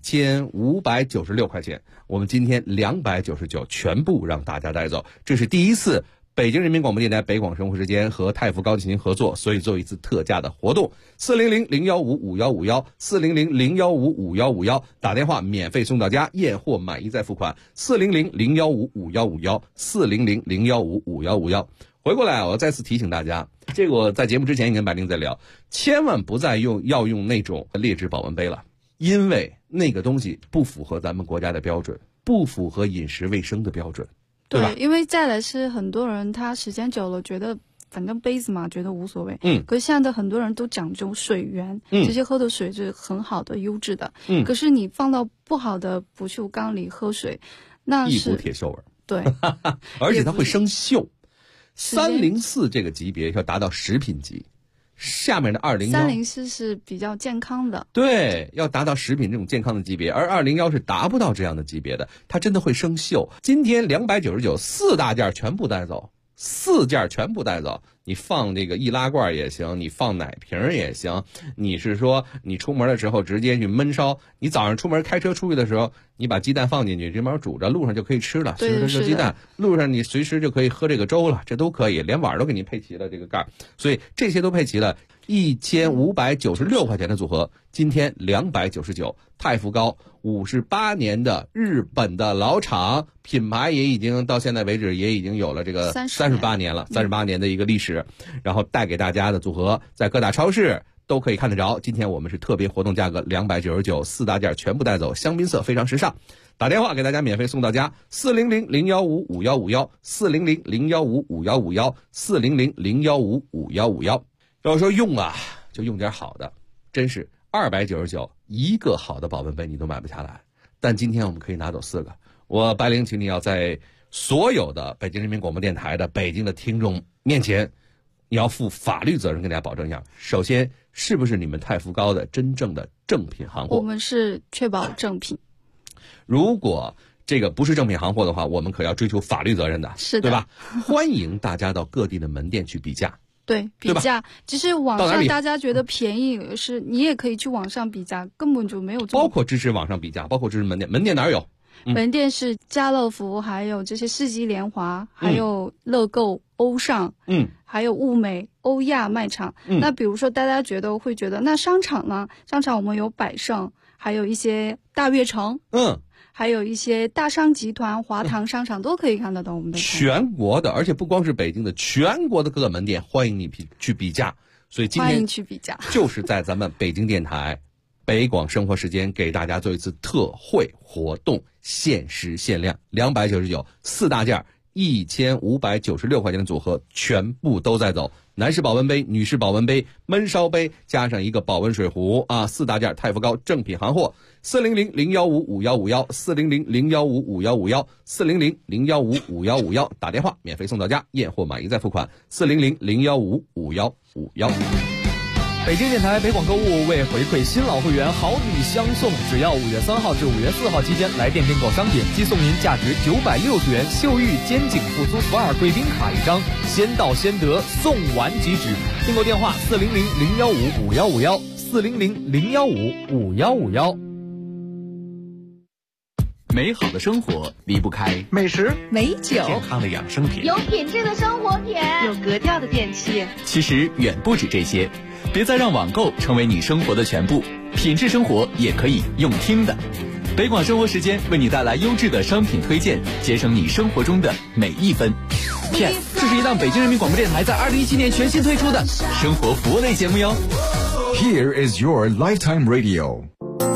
1596块钱。我们今天299全部让大家带走，这是第一次北京人民广播电台北广生活时间和太福高进行合作，所以做一次特价的活动。400-015-5151，400-015-5151，打电话免费送到家，验货满意再付款。400-015-5151，400-015-5151。回过来，我再次提醒大家，这个我在节目之前也跟白灵在聊，千万不再要用那种劣质保温杯了，因为那个东西不符合咱们国家的标准，不符合饮食卫生的标准，对吧？ 因为再来是很多人他时间久了觉得反正杯子嘛，觉得无所谓。可是现在的很多人都讲究水源，这些喝的水是很好的、优质的。可是你放到不好的不锈钢里喝水，那是一股铁锈味。 对， 而且它会生锈。304这个级别要达到食品级，下面的201，304 是比较健康的， 对，要达到食品这种健康的级别，而201是达不到这样的级别的，它真的会生锈。今天299 4大件全部带走，4件全部带走。你放这个易拉罐也行，你放奶瓶也行，你是说你出门的时候直接去焖烧，你早上出门开车出去的时候，你把鸡蛋放进去，这边煮着，路上就可以吃了，随时吃鸡蛋，路上你随时就可以喝这个粥了，这都可以，连碗都给你配齐了这个盖，所以这些都配齐了。1596块钱的组合，今天299，太福高58年的日本的老厂，品牌也已经到现在为止也已经有了这个38年了，38年的一个历史，然后带给大家的组合，在各大超市都可以看得着。今天我们是特别活动价格299，4大件全部带走，香槟色非常时尚。打电话给大家免费送到家，400-015-5151，400-015-5151，400-015-5151。要说用啊，就用点好的，真是299一个好的保温杯你都买不下来。但今天我们可以拿走4个。我白灵请你要在所有的北京人民广播电台的北京的听众面前，你要负法律责任，跟大家保证一下。首先，是不是你们太福高的真正的正品行货？ 我们是确保正品。 如果这个不是正品行货的话，我们可要追求法律责任的， 是的， 对吧？欢迎大家到各地的门店去比价。 对，比价，其实网上大家觉得便宜，是你也可以去网上比价，根本就没有这么。 包括支持网上比价，包括支持门店，门店哪有？ 门店是家乐福，还有这些世纪联华，还有乐购、欧尚，还有物美、欧亚卖场。那比如说大家会觉得那商场呢？商场我们有百盛，还有一些大悦城， 还有一些大商集团、华堂商场都可以看得到我们的全国的，而且不光是北京的，全国的各个门店欢迎你去比价。所以今天欢迎去比价， 就是在咱们北京电台北广生活时间给大家做一次特惠活动，限时限量299 4大件，1596块钱的组合全部都在走。男士保温杯、女士保温杯、焖烧杯，加上一个保温水壶啊，4大件太傅高正品行货，400-015-5151，400-015-5151， 400-015-5151，打电话免费送到家，验货满意再付款，400-015-5151。 北京电台北广购物为回馈新老会员好礼相送，只要5月3号至5月4号期间来店订购商品，即送您价值960元秀玉肩颈复苏福尔贵宾卡1张，先到先得，送完即止。订购电话400-015-5151，400-015-5151。 美好的生活离不开美食、 美酒、 健康的养生品、 有品质的生活品、 有格调的电器。 其实远不止这些，别再让网购成为你生活的全部，品质生活也可以用听的。北广生活时间为你带来优质的商品推荐，节省你生活中的每一分。 PS， 这是一档北京人民广播电台在2017年全新推出的生活服务类节目哟。 Here is your lifetime radio。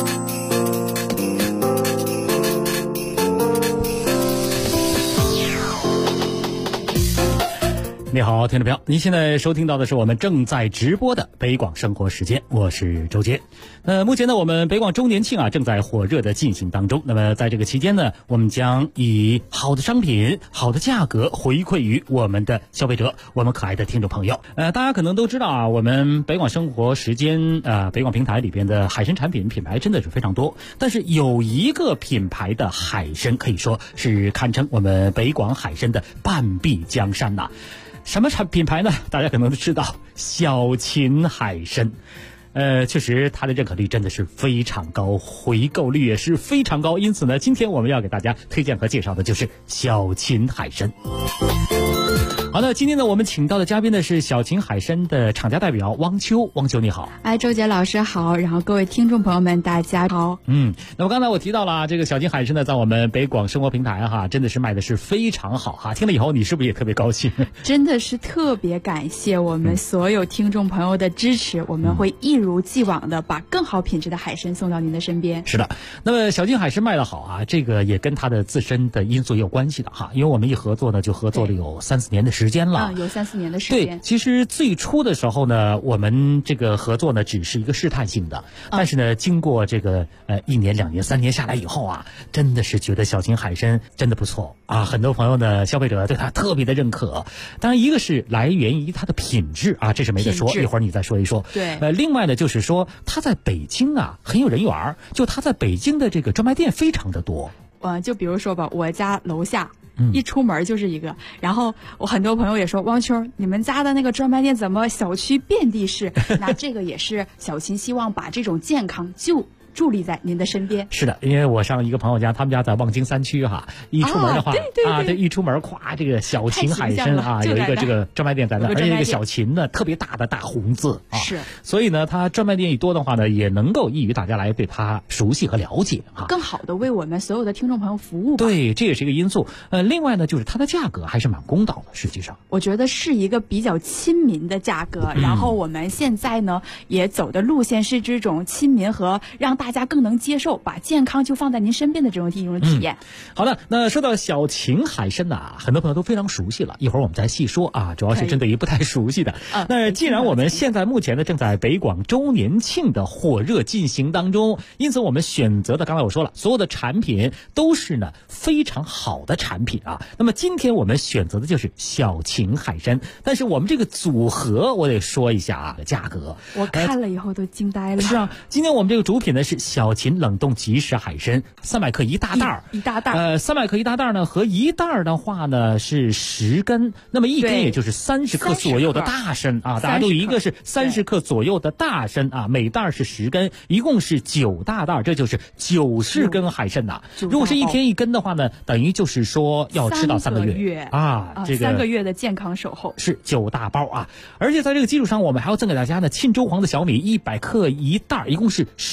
你好，听众朋友，您现在收听到的是我们正在直播的北广生活时间，我是周杰。目前呢，我们北广周年庆正在火热的进行当中。那么在这个期间呢，我们将以好的商品、好的价格回馈于我们的消费者，我们可爱的听众朋友。大家可能都知道我们北广生活时间北广平台里边的海参产品品牌真的是非常多，但是有一个品牌的海参可以说是堪称我们北广海参的半壁江山呐。什么品牌呢？大家可能都知道，小秦海参。确实它的认可率真的是非常高，回购率也是非常高，因此呢，今天我们要给大家推荐和介绍的就是小秦海参。好的，今天呢，我们请到的嘉宾呢是小秦海参的厂家代表汪秋。汪秋你好。 周杰老师好，然后各位听众朋友们大家好。 那么刚才我提到了这个小秦海参呢，在我们北广生活平台真的是卖的是非常好听了以后你是不是也特别高兴？ 真的是特别感谢我们所有听众朋友的支持，我们会一如既往的把更好品质的海参送到您的身边。 是的，那么小秦海参卖得好这个也跟它的自身的因素也有关系的因为我们一合作呢，就合作了有3-4年的时间了。 有3-4年的时间。 对，其实最初的时候呢，我们这个合作呢只是一个试探性的，但是呢，经过这个1年、2年、3年下来以后真的是觉得小秦海参真的不错很多朋友呢，消费者对它特别的认可。当然，一个是来源于它的品质这是没得说，一会儿你再说一说。 对， 另外呢，就是说它在北京很有人缘，就它在北京的这个专卖店非常的多。 就比如说吧，我家楼下。一出门就是一个，然后我很多朋友也说，汪秋，你们家的那个专卖店怎么小区遍地是？那这个也是小秦希望把这种健康就伫立在您的身边。 是的，因为我上一个朋友家，他们家在望京3区一出门的话对，一出门咵，这个小秦海参有一个这个专卖店在那，而且这个小秦呢特别大的大红字是， 所以呢，它专卖店一多的话呢，也能够益于大家来对它熟悉和了解更好的为我们所有的听众朋友服务吧。 对，这也是一个因素。另外呢，就是它的价格还是蛮公道的，实际上我觉得是一个比较亲民的价格。然后我们现在呢也走的路线是这种亲民和让大家更能接受，把健康就放在您身边的这种体验。 好的，那说到小秦海参很多朋友都非常熟悉了，一会儿我们再细说主要是针对于不太熟悉的。那既然我们现在目前呢正在北广周年庆的火热进行当中，因此我们选择的刚才我说了，所有的产品都是呢非常好的产品那么今天我们选择的就是小秦海参，但是我们这个组合我得说一下价格， 我看了以后都惊呆了。 是今天我们这个主品呢是小秦冷冻即食海参，300克一大袋一大袋 ，300克一大袋呢，和一袋的话呢是10根，那么一根也就是30克左右的大参大家都有一个是30克左右的大参每袋是10根，一共是9大袋，这就是90根海参如果是一天1根的话呢，等于就是说要吃到3个月这个 3个月的健康守候， 是9大包而且在这个基础上，我们还要赠给大家呢沁州黄的小米100克一袋，一共是10袋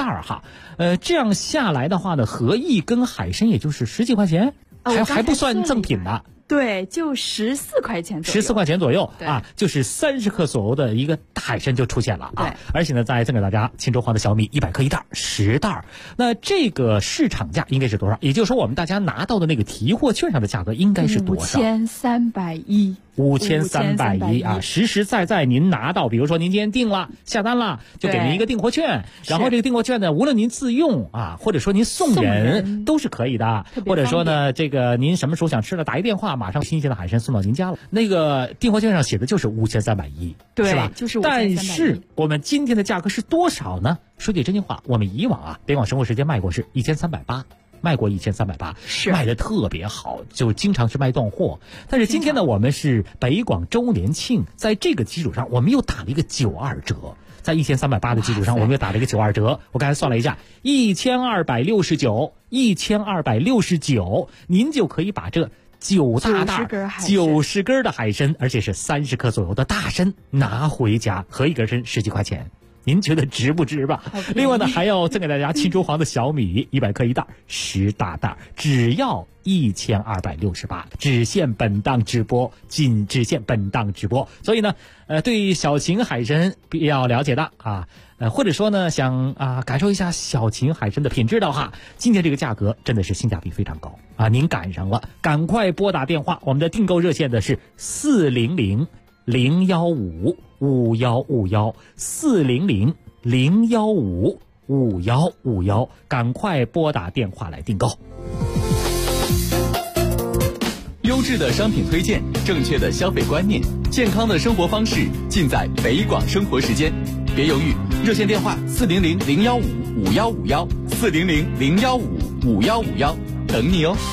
袋哈，这样下来的话呢，合一根海参也就是10几块钱，还不算赠品呢。 对，就14块钱左右 ，14块钱左右啊， 就是30克左右的一个大海参就出现了啊！而且呢，再赠给大家秦州黄的小米100克1袋，10袋。那这个市场价应该是多少？也就是说，我们大家拿到的那个提货券上的价格应该是多少 ？5310。 5310啊，实实在在您拿到，比如说您今天订了下单了，就给您一个订货券，然后这个订货券呢，无论您自用啊，或者说您送人都是可以的，或者说呢，这个您什么时候想吃了，打一电话，马上新鲜的海参送到您家了。那个订货券上写的就是5310， 对， 是吧？ 就是5310。 但是我们今天的价格是多少呢？说句真心话，我们以往啊，北广生活时间卖过是1380。卖过1380，是卖的特别好，就经常是卖断货。但是今天呢，我们是北广周年庆，在这个基础上，我们又打了一个92折，在1380的基础上，我们又打了一个92折。我刚才算了一下，1269，您就可以把这9大袋90根的海参，而且是30克左右的大参拿回家，合一根参10几块钱。您觉得值不值吧？另外呢，还要赠给大家秦州黄的小米100克1袋，10大袋，只要1268，只限本档直播，仅只限本档直播。所以呢，对小秦海参比较了解的啊，或者说呢想感受一下小秦海参的品质的话，今天这个价格真的是性价比非常高啊！您赶上了，赶快拨打电话，我们的订购热线的是400-015-5151，400-015-5151，赶快拨打电话来订购。 优质的商品推荐，正确的消费观念，健康的生活方式，尽在北广生活时间。别犹豫，热线电话400-015-5151，400-015-5151，等你哦。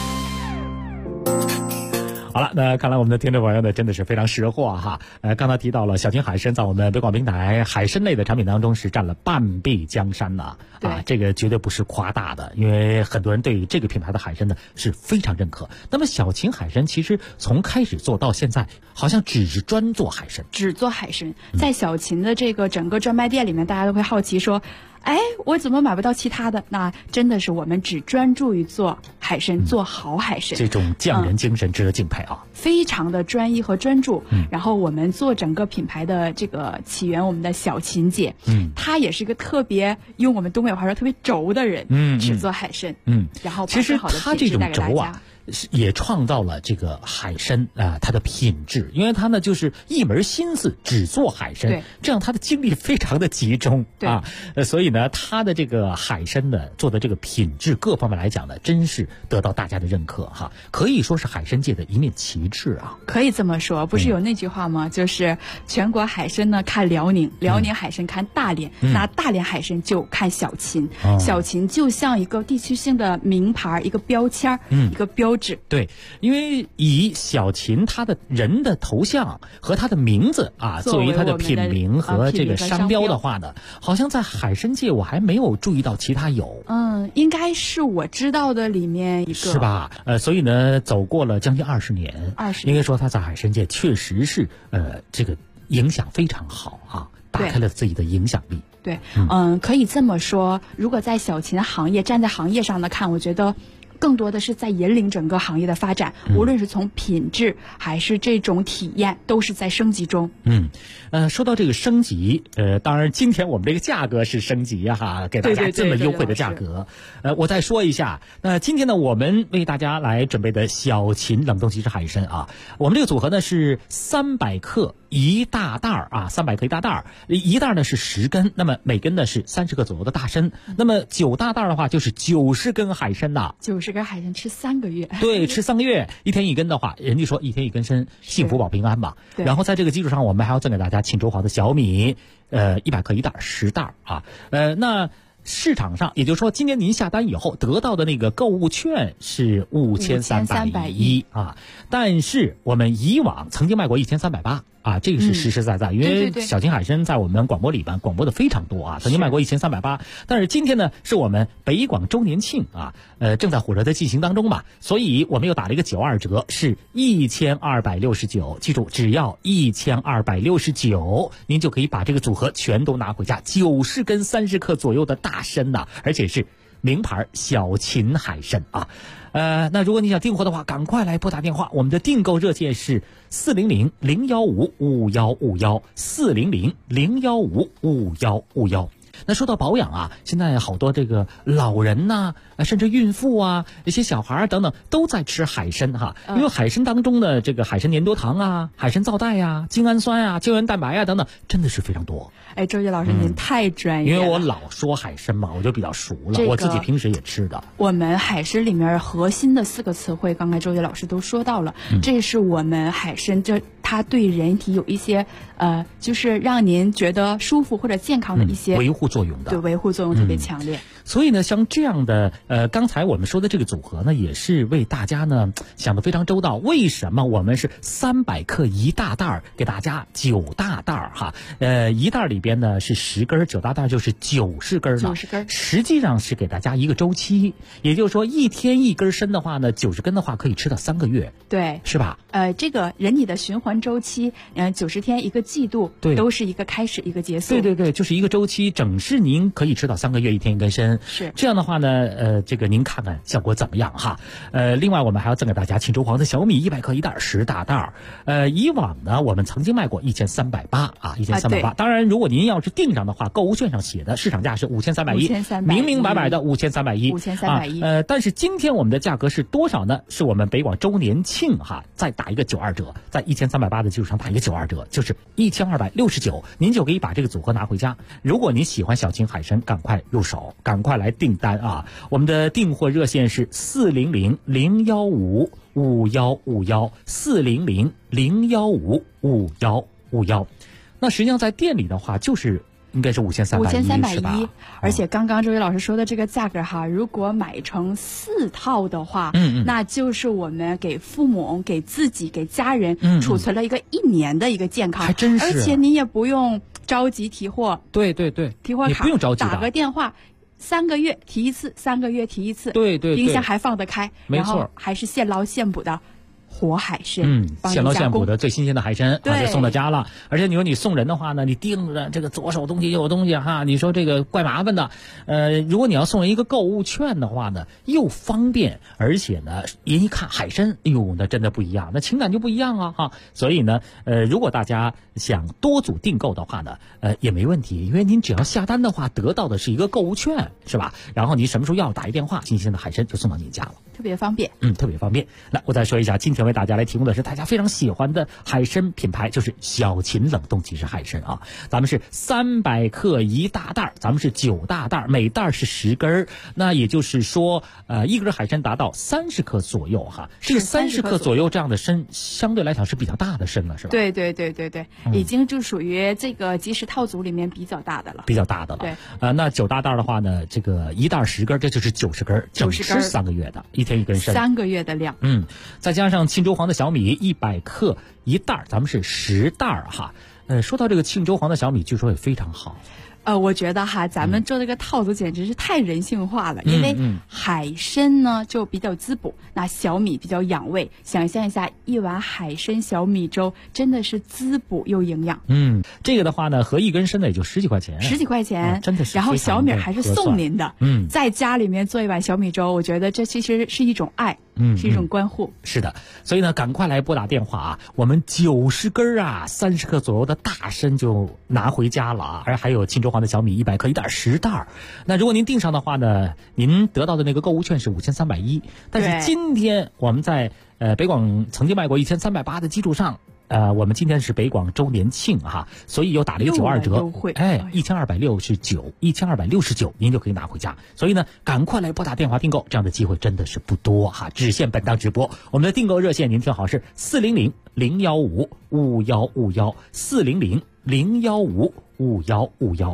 好了，那看来我们的听众朋友呢真的是非常识货哈。刚才提到了小秦海参在我们北广平台海参类的产品当中是占了半壁江山呢。这个绝对不是夸大的，因为很多人对于这个品牌的海参呢是非常认可。那么小秦海参其实从开始做到现在，好像只是专做海参， 在小秦的这个整个专卖店里面，大家都会好奇说，我怎么买不到其他的？那真的是我们只专注于做海参，做好海参。 这种匠人精神值得敬佩啊！ 非常的专一和专注。然后我们做整个品牌的这个起源，我们的小秦姐，她也是一个特别用我们东北话说特别轴的人，只做海参。然后其实她这种轴啊，也创造了这个海参它的品质，因为它呢就是一门心思只做海参，这样它的精力非常的集中啊，所以呢，它的这个海参的做的这个品质各方面来讲呢，真是得到大家的认可哈，可以说是海参界的一面旗帜啊。 可以这么说，不是有那句话吗？就是全国海参呢看辽宁，辽宁海参看大连，那大连海参就看小秦，小秦就像一个地区性的名牌，一个标签，一个标志。 对，因为以小秦他的人的头像和他的名字作为他的品名和这个商标的话呢，好像在海参界我还没有注意到其他有。 应该是我知道的里面一个， 是吧？所以呢，走过了将近20年，应该说他在海参界确实是这个影响非常好啊，打开了自己的影响力。 对，可以这么说，如果在小秦行业站在行业上的看，我觉得更多的是在引领整个行业的发展，无论是从品质还是这种体验，都是在升级中。 说到这个升级，当然今天我们这个价格是升级哈，给大家这么优惠的价格。我再说一下，那今天呢，我们为大家来准备的小秦冷冻即食海参啊，我们这个组合呢是300克1大袋300克1大袋，一袋呢是10根，那么每根呢是30克左右的大参，那么9大袋的话就是90根海参呐 ，90根海参吃3个月， 对，吃3个月，1天1根的话，人家说1天1根参，幸福保平安嘛。然后在这个基础上，我们还要赠给大家秦州黄的小米，100克1袋10袋啊，那市场上，也就是说，今天您下单以后得到的那个购物券是5310啊，但是我们以往曾经卖过1380啊，这个是实实在在，因为小秦海参在我们广播里边广播的非常多啊，曾经卖过1380，但是今天呢是我们北广周年庆啊，正在火热的进行当中嘛，所以我们又打了一个92折，是1269，记住只要1269，您就可以把这个组合全都拿回家，90根30克左右的大大参呐，而且是名牌小秦海参啊。那如果你想订货的话，赶快来拨打电话，我们的订购热线是400-015-5151，400-015-5151。那说到保养啊，现在好多这个老人呐，甚至孕妇啊，一些小孩等等都在吃海参哈，因为海参当中的这个海参粘多糖啊、海参皂苷啊、精氨酸啊、胶原蛋白啊等等，真的是非常多。 哎，周杰老师，您太专业了。 因为我老说海参嘛，我就比较熟了，我自己平时也吃的。 我们海参里面核心的4个词汇，刚才周杰老师都说到了，这是我们海参它对人体有一些就是让您觉得舒服或者健康的一些维护作用的， 对，维护作用特别强烈。 所以呢，像这样的刚才我们说的这个组合呢，也是为大家呢想得非常周到。为什么我们是300克1大袋，给大家9大袋哈？1袋里边呢是10根，9大袋就是90根了。 90根， 实际上是给大家一个周期，也就是说1天1根参的话呢，90根的话可以吃到3个月， 对， 是吧？ 这个人体的循环周期，90天1个季度， 对， 都是一个开始一个结束。 对对对，就是一个周期，整是您可以吃到3个月，1天1根参。 是这样的话呢，这个您看看效果怎么样哈？另外我们还要赠给大家庆州黄的小米100克1袋10大袋。以往呢我们曾经卖过1380啊，1380。当然，如果您要是订上的话，购物券上写的市场价是5310，明明白白的5310。但是今天我们的价格是多少呢？是我们北广周年庆哈，再打一个92折，在1380的基础上打一个92折，就是1269，您就可以把这个组合拿回家。如果您喜欢小秦海参，赶快入手，赶快来订单啊！我们的订货热线是400-015-5151，400-015-5151。那实际上在店里的话，就是应该是5310是吧？ 而且刚刚周伟老师说的这个价格哈，如果买成4套的话，那就是我们给父母、给自己、给家人储存了一个1年的一个健康， 还真是。 而且您也不用着急提货， 对对对， 提货卡你不用着急的， 打个电话。3个月提一次，3个月提一次， 对对， 冰箱还放得开， 没错， 然后还是现捞现捕的活海参， 现捞现捕的最新鲜的海参， 对， 就送到家了。而且你说你送人的话呢，你盯着这个左手东西右手东西哈，你说这个怪麻烦的。如果你要送人一个购物券的话呢，又方便，而且呢，人一看海参，哎呦，那真的不一样，那情感就不一样啊哈。所以呢，如果大家想多组订购的话呢，也没问题，因为您只要下单的话，得到的是一个购物券，是吧？然后你什么时候要打一电话，新鲜的海参就送到您家了。 特别方便， 特别方便。来，我再说一下，今天为大家来提供的是大家非常喜欢的海参品牌，就是小秦冷冻即食海参啊。咱们是300克1大袋，咱们是9大袋，每袋是10根。那也就是说，一根海参达到30克左右哈。这个30克左右这样的参，相对来讲是比较大的参了，是吧？ 对对对对对，已经就属于这个即食套组里面比较大的了。 比较大的了。 对。 那9大袋的话呢，这个1袋10根，这就是90根，整吃3个月的，1天1根参 ，3个月的量。 再加上庆州黄的小米100克1袋，咱们是10袋哈。说到这个庆州黄的小米，据说也非常好。 我觉得哈，咱们做这个套组简直是太人性化了，因为海参呢就比较滋补，那小米比较养胃。想象一下，一碗海参小米粥真的是滋补又营养。 这个的话呢，合1根参的也就10几块钱 ，10几块钱， 真的是。 然后小米还是送您的，在家里面做一碗小米粥，我觉得这其实是一种爱。是一种关护。 是的，所以呢，赶快来拨打电话啊！我们90根啊，30克左右的大参就拿回家了啊！而还有庆州黄的小米100克1袋10袋。那如果您订上的话呢，您得到的那个购物券是5310。但是今天我们在北广曾经卖过1380的基础上。我们今天是北广周年庆哈，所以又打了一个92折，1269，1269，您就可以拿回家。所以呢，赶快来拨打电话订购，这样的机会真的是不多哈，只限本档直播。我们的订购热线您听好是400-015-5151，400-015-5151。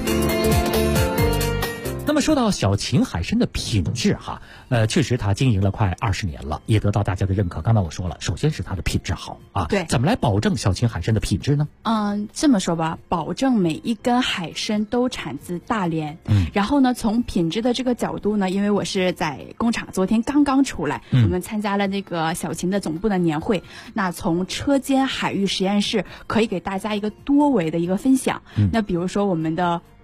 那么说到小秦海参的品质哈，确实它经营了快20年了，也得到大家的认可。刚才我说了，首先是它的品质好啊。 对， 怎么来保证小秦海参的品质呢？ 这么说吧，保证每一根海参都产自大连。然后呢，从品质的这个角度呢，因为我是在工厂，昨天刚刚出来，我们参加了那个小秦的总部的年会。那从车间海域实验室可以给大家一个多维的一个分享。那比如说我们的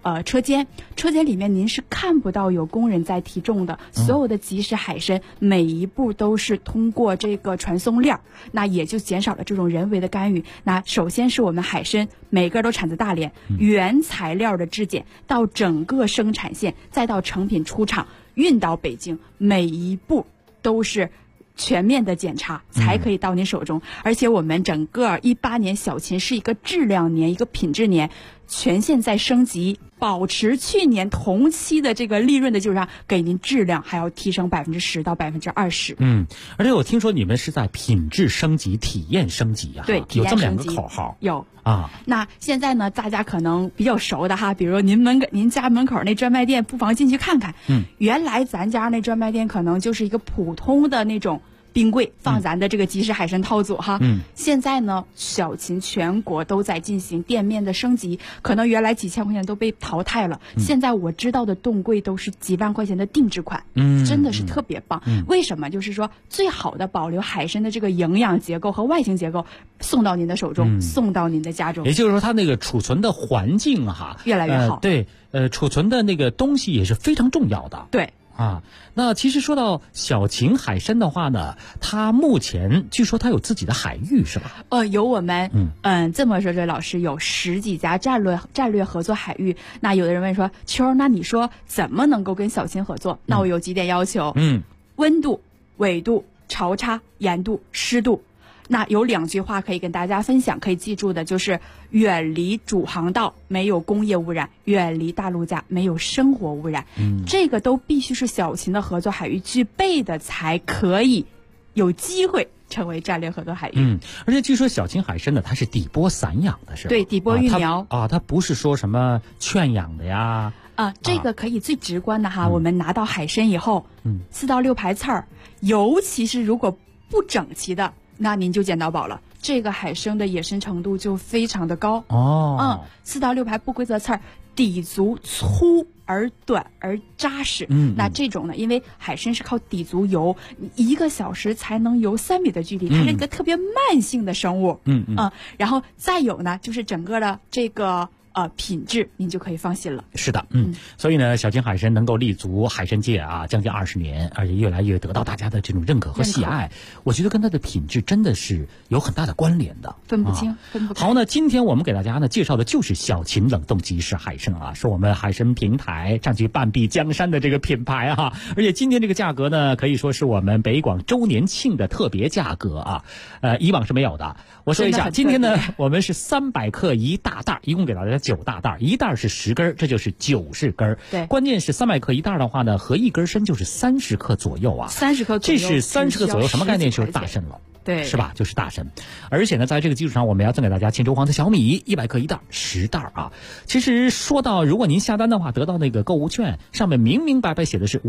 车间里面您是看不到有工人在提重的，所有的即食海参每一步都是通过这个传送链，那也就减少了这种人为的干预。那首先是我们海参每个都产自大连，原材料的质检到整个生产线，再到成品出厂运到北京，每一步都是全面的检查才可以到您手中。而且我们整个18年小秦是一个质量年，一个品质年，全线在升级，保持去年同期的这个利润的基础上，给您质量还要提升10%到20%。 而且我听说你们是在品质升级、体验升级啊， 对， 有这么2个口号。 有啊。 那现在呢，大家可能比较熟的哈，比如您家门口那专卖店，不妨进去看看。原来咱家那专卖店可能就是一个普通的那种冰柜，放咱的这个即食海参套组哈。现在呢，小秦全国都在进行店面的升级，可能原来几千块钱都被淘汰了，现在我知道的冻柜都是几万块钱的定制款，真的是特别棒。为什么？就是说最好的保留海参的这个营养结构和外形结构，送到您的手中，送到您的家中。 也就是说，它那个储存的环境哈越来越好。 对，储存的那个东西也是非常重要的。 对。 那其实说到小秦海参的话呢，它目前据说它有自己的海域是吧？ 有我们这么说，这老师有10几家战略合作海域。那有的人问说，秋，那你说怎么能够跟小秦合作？那我有几点要求，温度、纬度、潮差、盐度、湿度。那有2句话可以跟大家分享，可以记住的就是远离主航道，没有工业污染；远离大陆架，没有生活污染。这个都必须是小秦的合作海域具备的，才可以有机会成为战略合作海域。 而且据说小秦海参呢，它是底波散养的，是吧？ 对，底波育苗它不是说什么圈养的呀。 这个可以最直观的哈，我们拿到海参以后，4到6排刺儿，尤其是如果不整齐的，那您就捡到宝了，这个海参的野生程度就非常的高。4到6排不规则刺儿，底足粗而短而扎实。那这种呢，因为海参是靠底足游，1个小时才能游3米的距离，它是一个特别慢性的生物。然后再有呢，就是整个的这个品质您就可以放心了。 是的，所以呢，小秦海参能够立足海参界啊，将近20年，而且越来越得到大家的这种认可和喜爱。我觉得跟它的品质真的是有很大的关联的， 分不清，分不开。 好，那今天我们给大家呢介绍的就是小秦冷冻即食海参啊，是我们海参平台占据半壁江山的这个品牌哈。而且今天这个价格呢，可以说是我们北广周年庆的特别价格啊，以往是没有的。我说一下，今天呢，我们是300克1大袋，一共给大家9大袋，1袋是10根，这就是90根。 对， 关键是300克1袋的话呢，合1根参就是30克左右啊。 30克左右， 这是30克左右，什么概念？就是大参了。 对， 是吧？就是大参。而且呢，在这个基础上，我们要赠给大家青州黄的小米100克1袋，10袋啊。其实说到，如果您下单的话，得到那个购物券，上面明明白白写的是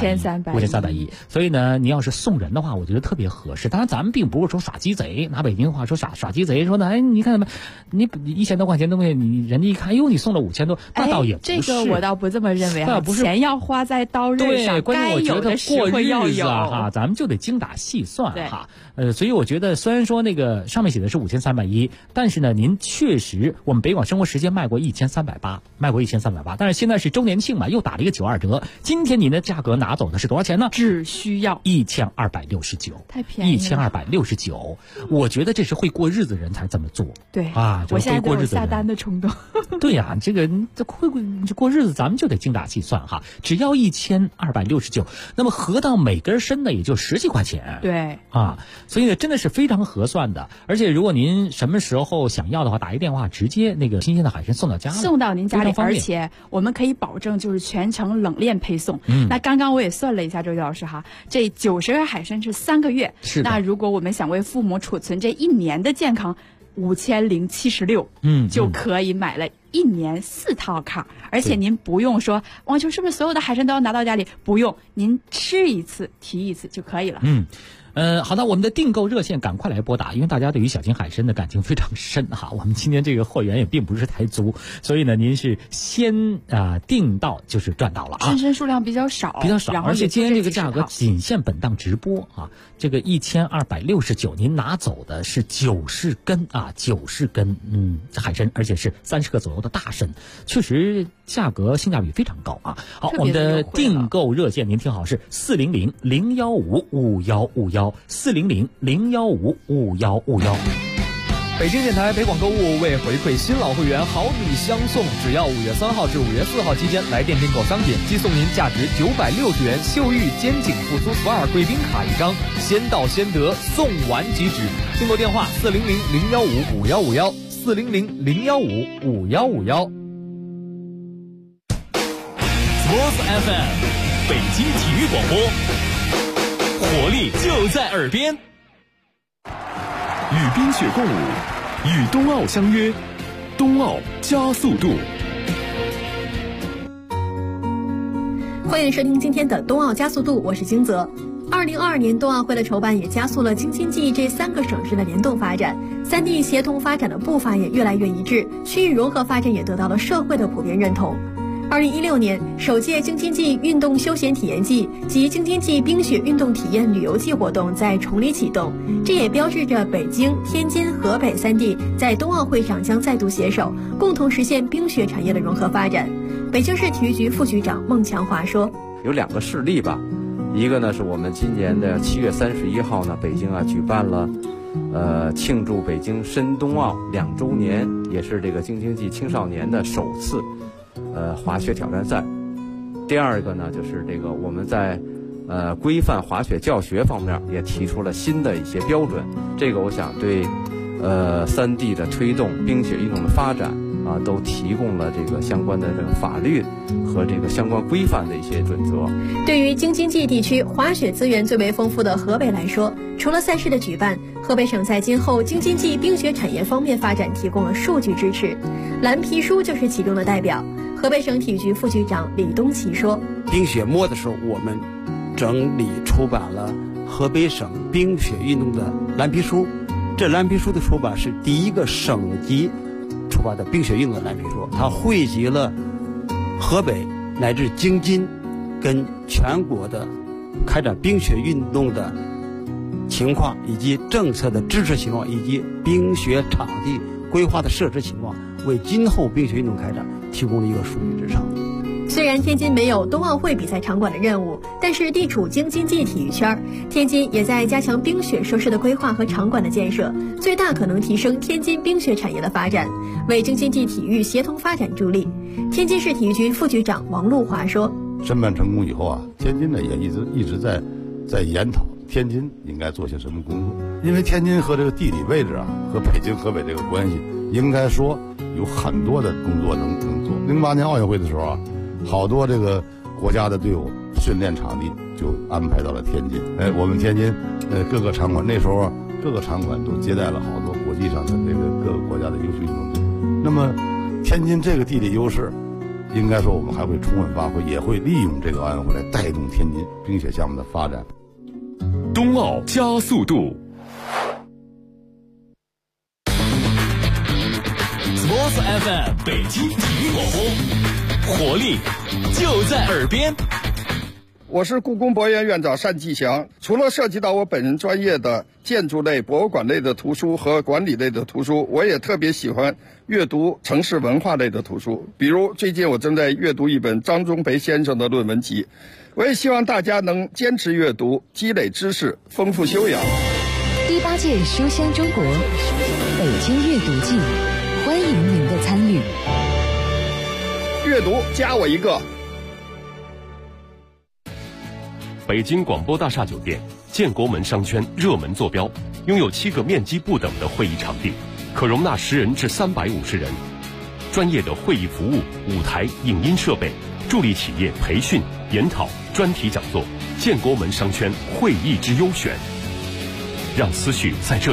5310，所以呢，你要是送人的话，我觉得特别合适。当然，咱们并不是说耍鸡贼，拿北京话说耍鸡贼，说呢，你看你1000多块钱东西，你人家一看，哎呦，你送了5000多，那倒也不是。 这个我倒不这么认为啊，钱要花在刀刃上，该有的实惠要有哈，咱们就得精打细算哈。所以我觉得，虽然说那个上面写的是5310，但是呢，您确实我们北广生活时间卖过1380，但是现在是周年庆嘛，又打了一个92折。今天您的价格拿走的是多少钱呢？ 只需要 1269， 太便宜了 ，1269。我觉得这是会过日子人才这么做。 对啊， 我现在都有下单的冲动。 对呀，这过日子咱们就得精打细算哈，只要1269，那么合到每根参呢也就10几块钱。 对啊。所以呢，真的是非常合算的。而且如果您什么时候想要的话，打一电话，直接那个新鲜的海参送到家， 送到您家里，而且我们可以保证就是全程冷链配送。那刚刚我也算了一下，周老师哈，这90根海参是3个月。 是的。 那如果我们想为父母储存这1年的健康，5076，就可以买了1年4套卡，而且您不用说王秋是不是所有的海参都要拿到家里？不用，您吃一次提一次就可以了。 好的，我们的订购热线赶快来拨打，因为大家对于小金海参的感情非常深哈。我们今天这个货源也并不是太足，所以呢，您是先订到就是赚到了啊。 参参数量比较少， 而且今天这个价格仅限本档直播啊。这个1269，您拿走的是90根啊，90根海参，而且是30克左右的大参，确实价格性价比非常高啊。好，我们的订购热线您听好是400-015-5151，400-015-5151。 北京电台北广购物为回馈新老会员好礼相送，只要5月3号至5月4号期间来电订购商品，即送您价值960元秀玉肩颈复苏 SPA 贵宾卡1张，先到先得，送完即止。订购电话400-015-5151，400-015-5151。 Sports FM， 北京体育广播，活力就在耳边。 与冰雪共舞，与冬奥相约，冬奥加速度。 欢迎收听今天的冬奥加速度，我是金泽。2022年冬奥会的筹办也加速了京津冀这3个省市的联动发展，3地协同发展的步伐也越来越一致，区域融合发展也得到了社会的普遍认同。2016年，首届京津冀运动休闲体验季及京津冀冰雪运动体验旅游季活动在崇礼启动，这也标志着北京、天津、河北3地在冬奥会上将再度携手，共同实现冰雪产业的融合发展。北京市体育局副局长孟强华说：“ 有2个事例吧，一个呢是我们今年的7月31号呢，北京举办了，庆祝北京申冬奥2周年，也是这个京津冀青少年的首次。”滑雪挑战赛。第二个呢，就是这个我们在规范滑雪教学方面也提出了新的一些标准。这个我想对3地的推动冰雪运动的发展都提供了这个相关的这个法律和这个相关规范的一些准则。 对于京津冀地区滑雪资源最为丰富的河北来说，除了赛事的举办，河北省在今后京津冀冰雪产业方面发展提供了数据支持。蓝皮书就是其中的代表。河北省体育局副局长李东奇说：“ 冰雪末的时候，我们整理出版了河北省冰雪运动的蓝皮书。这蓝皮书的出版是第一个省级出版的冰雪运动的蓝皮书，它汇集了河北乃至京津跟全国的开展冰雪运动的情况，以及政策的支持情况，以及冰雪场地规划的设置情况，为今后冰雪运动开展提供了一个数据支撑。” 虽然天津没有冬奥会比赛场馆的任务，但是地处京津冀体育圈，天津也在加强冰雪设施的规划和场馆的建设，最大可能提升天津冰雪产业的发展，为京津冀体育协同发展助力。天津市体育局副局长王路华说：“ 申办成功以后天津呢也一直在研讨天津应该做些什么工作，因为天津和这个地理位置和北京、河北这个关系，应该说有很多的工作能做。08年奥运会的时候好多这个国家的队伍训练场地就安排到了天津。我们天津各个场馆那时候各个场馆都接待了好多国际上的这个各个国家的优秀运动队。那么天津这个地理优势，应该说我们还会充分发挥，也会利用这个奥运会来带动天津冰雪项目的发展。 冬奥加速度。 Sports FM 北京体育广播，活力就在耳边。 我是故宫博物院院长单霁翔。除了涉及到我本人专业的建筑类、博物馆类的图书和管理类的图书，我也特别喜欢阅读城市文化类的图书。比如最近我正在阅读一本张忠培先生的论文集。我也希望大家能坚持阅读，积累知识，丰富修养。 第8届书香中国北京阅读季，欢迎您的参与。 阅读加我一个。 北京广播大厦酒店建国门商圈热门坐标，拥有7个面积不等的会议场地，可容纳10人至350人。专业的会议服务、舞台、影音设备，助力企业培训、研讨、专题讲座。建国门商圈会议之优选，让思绪在这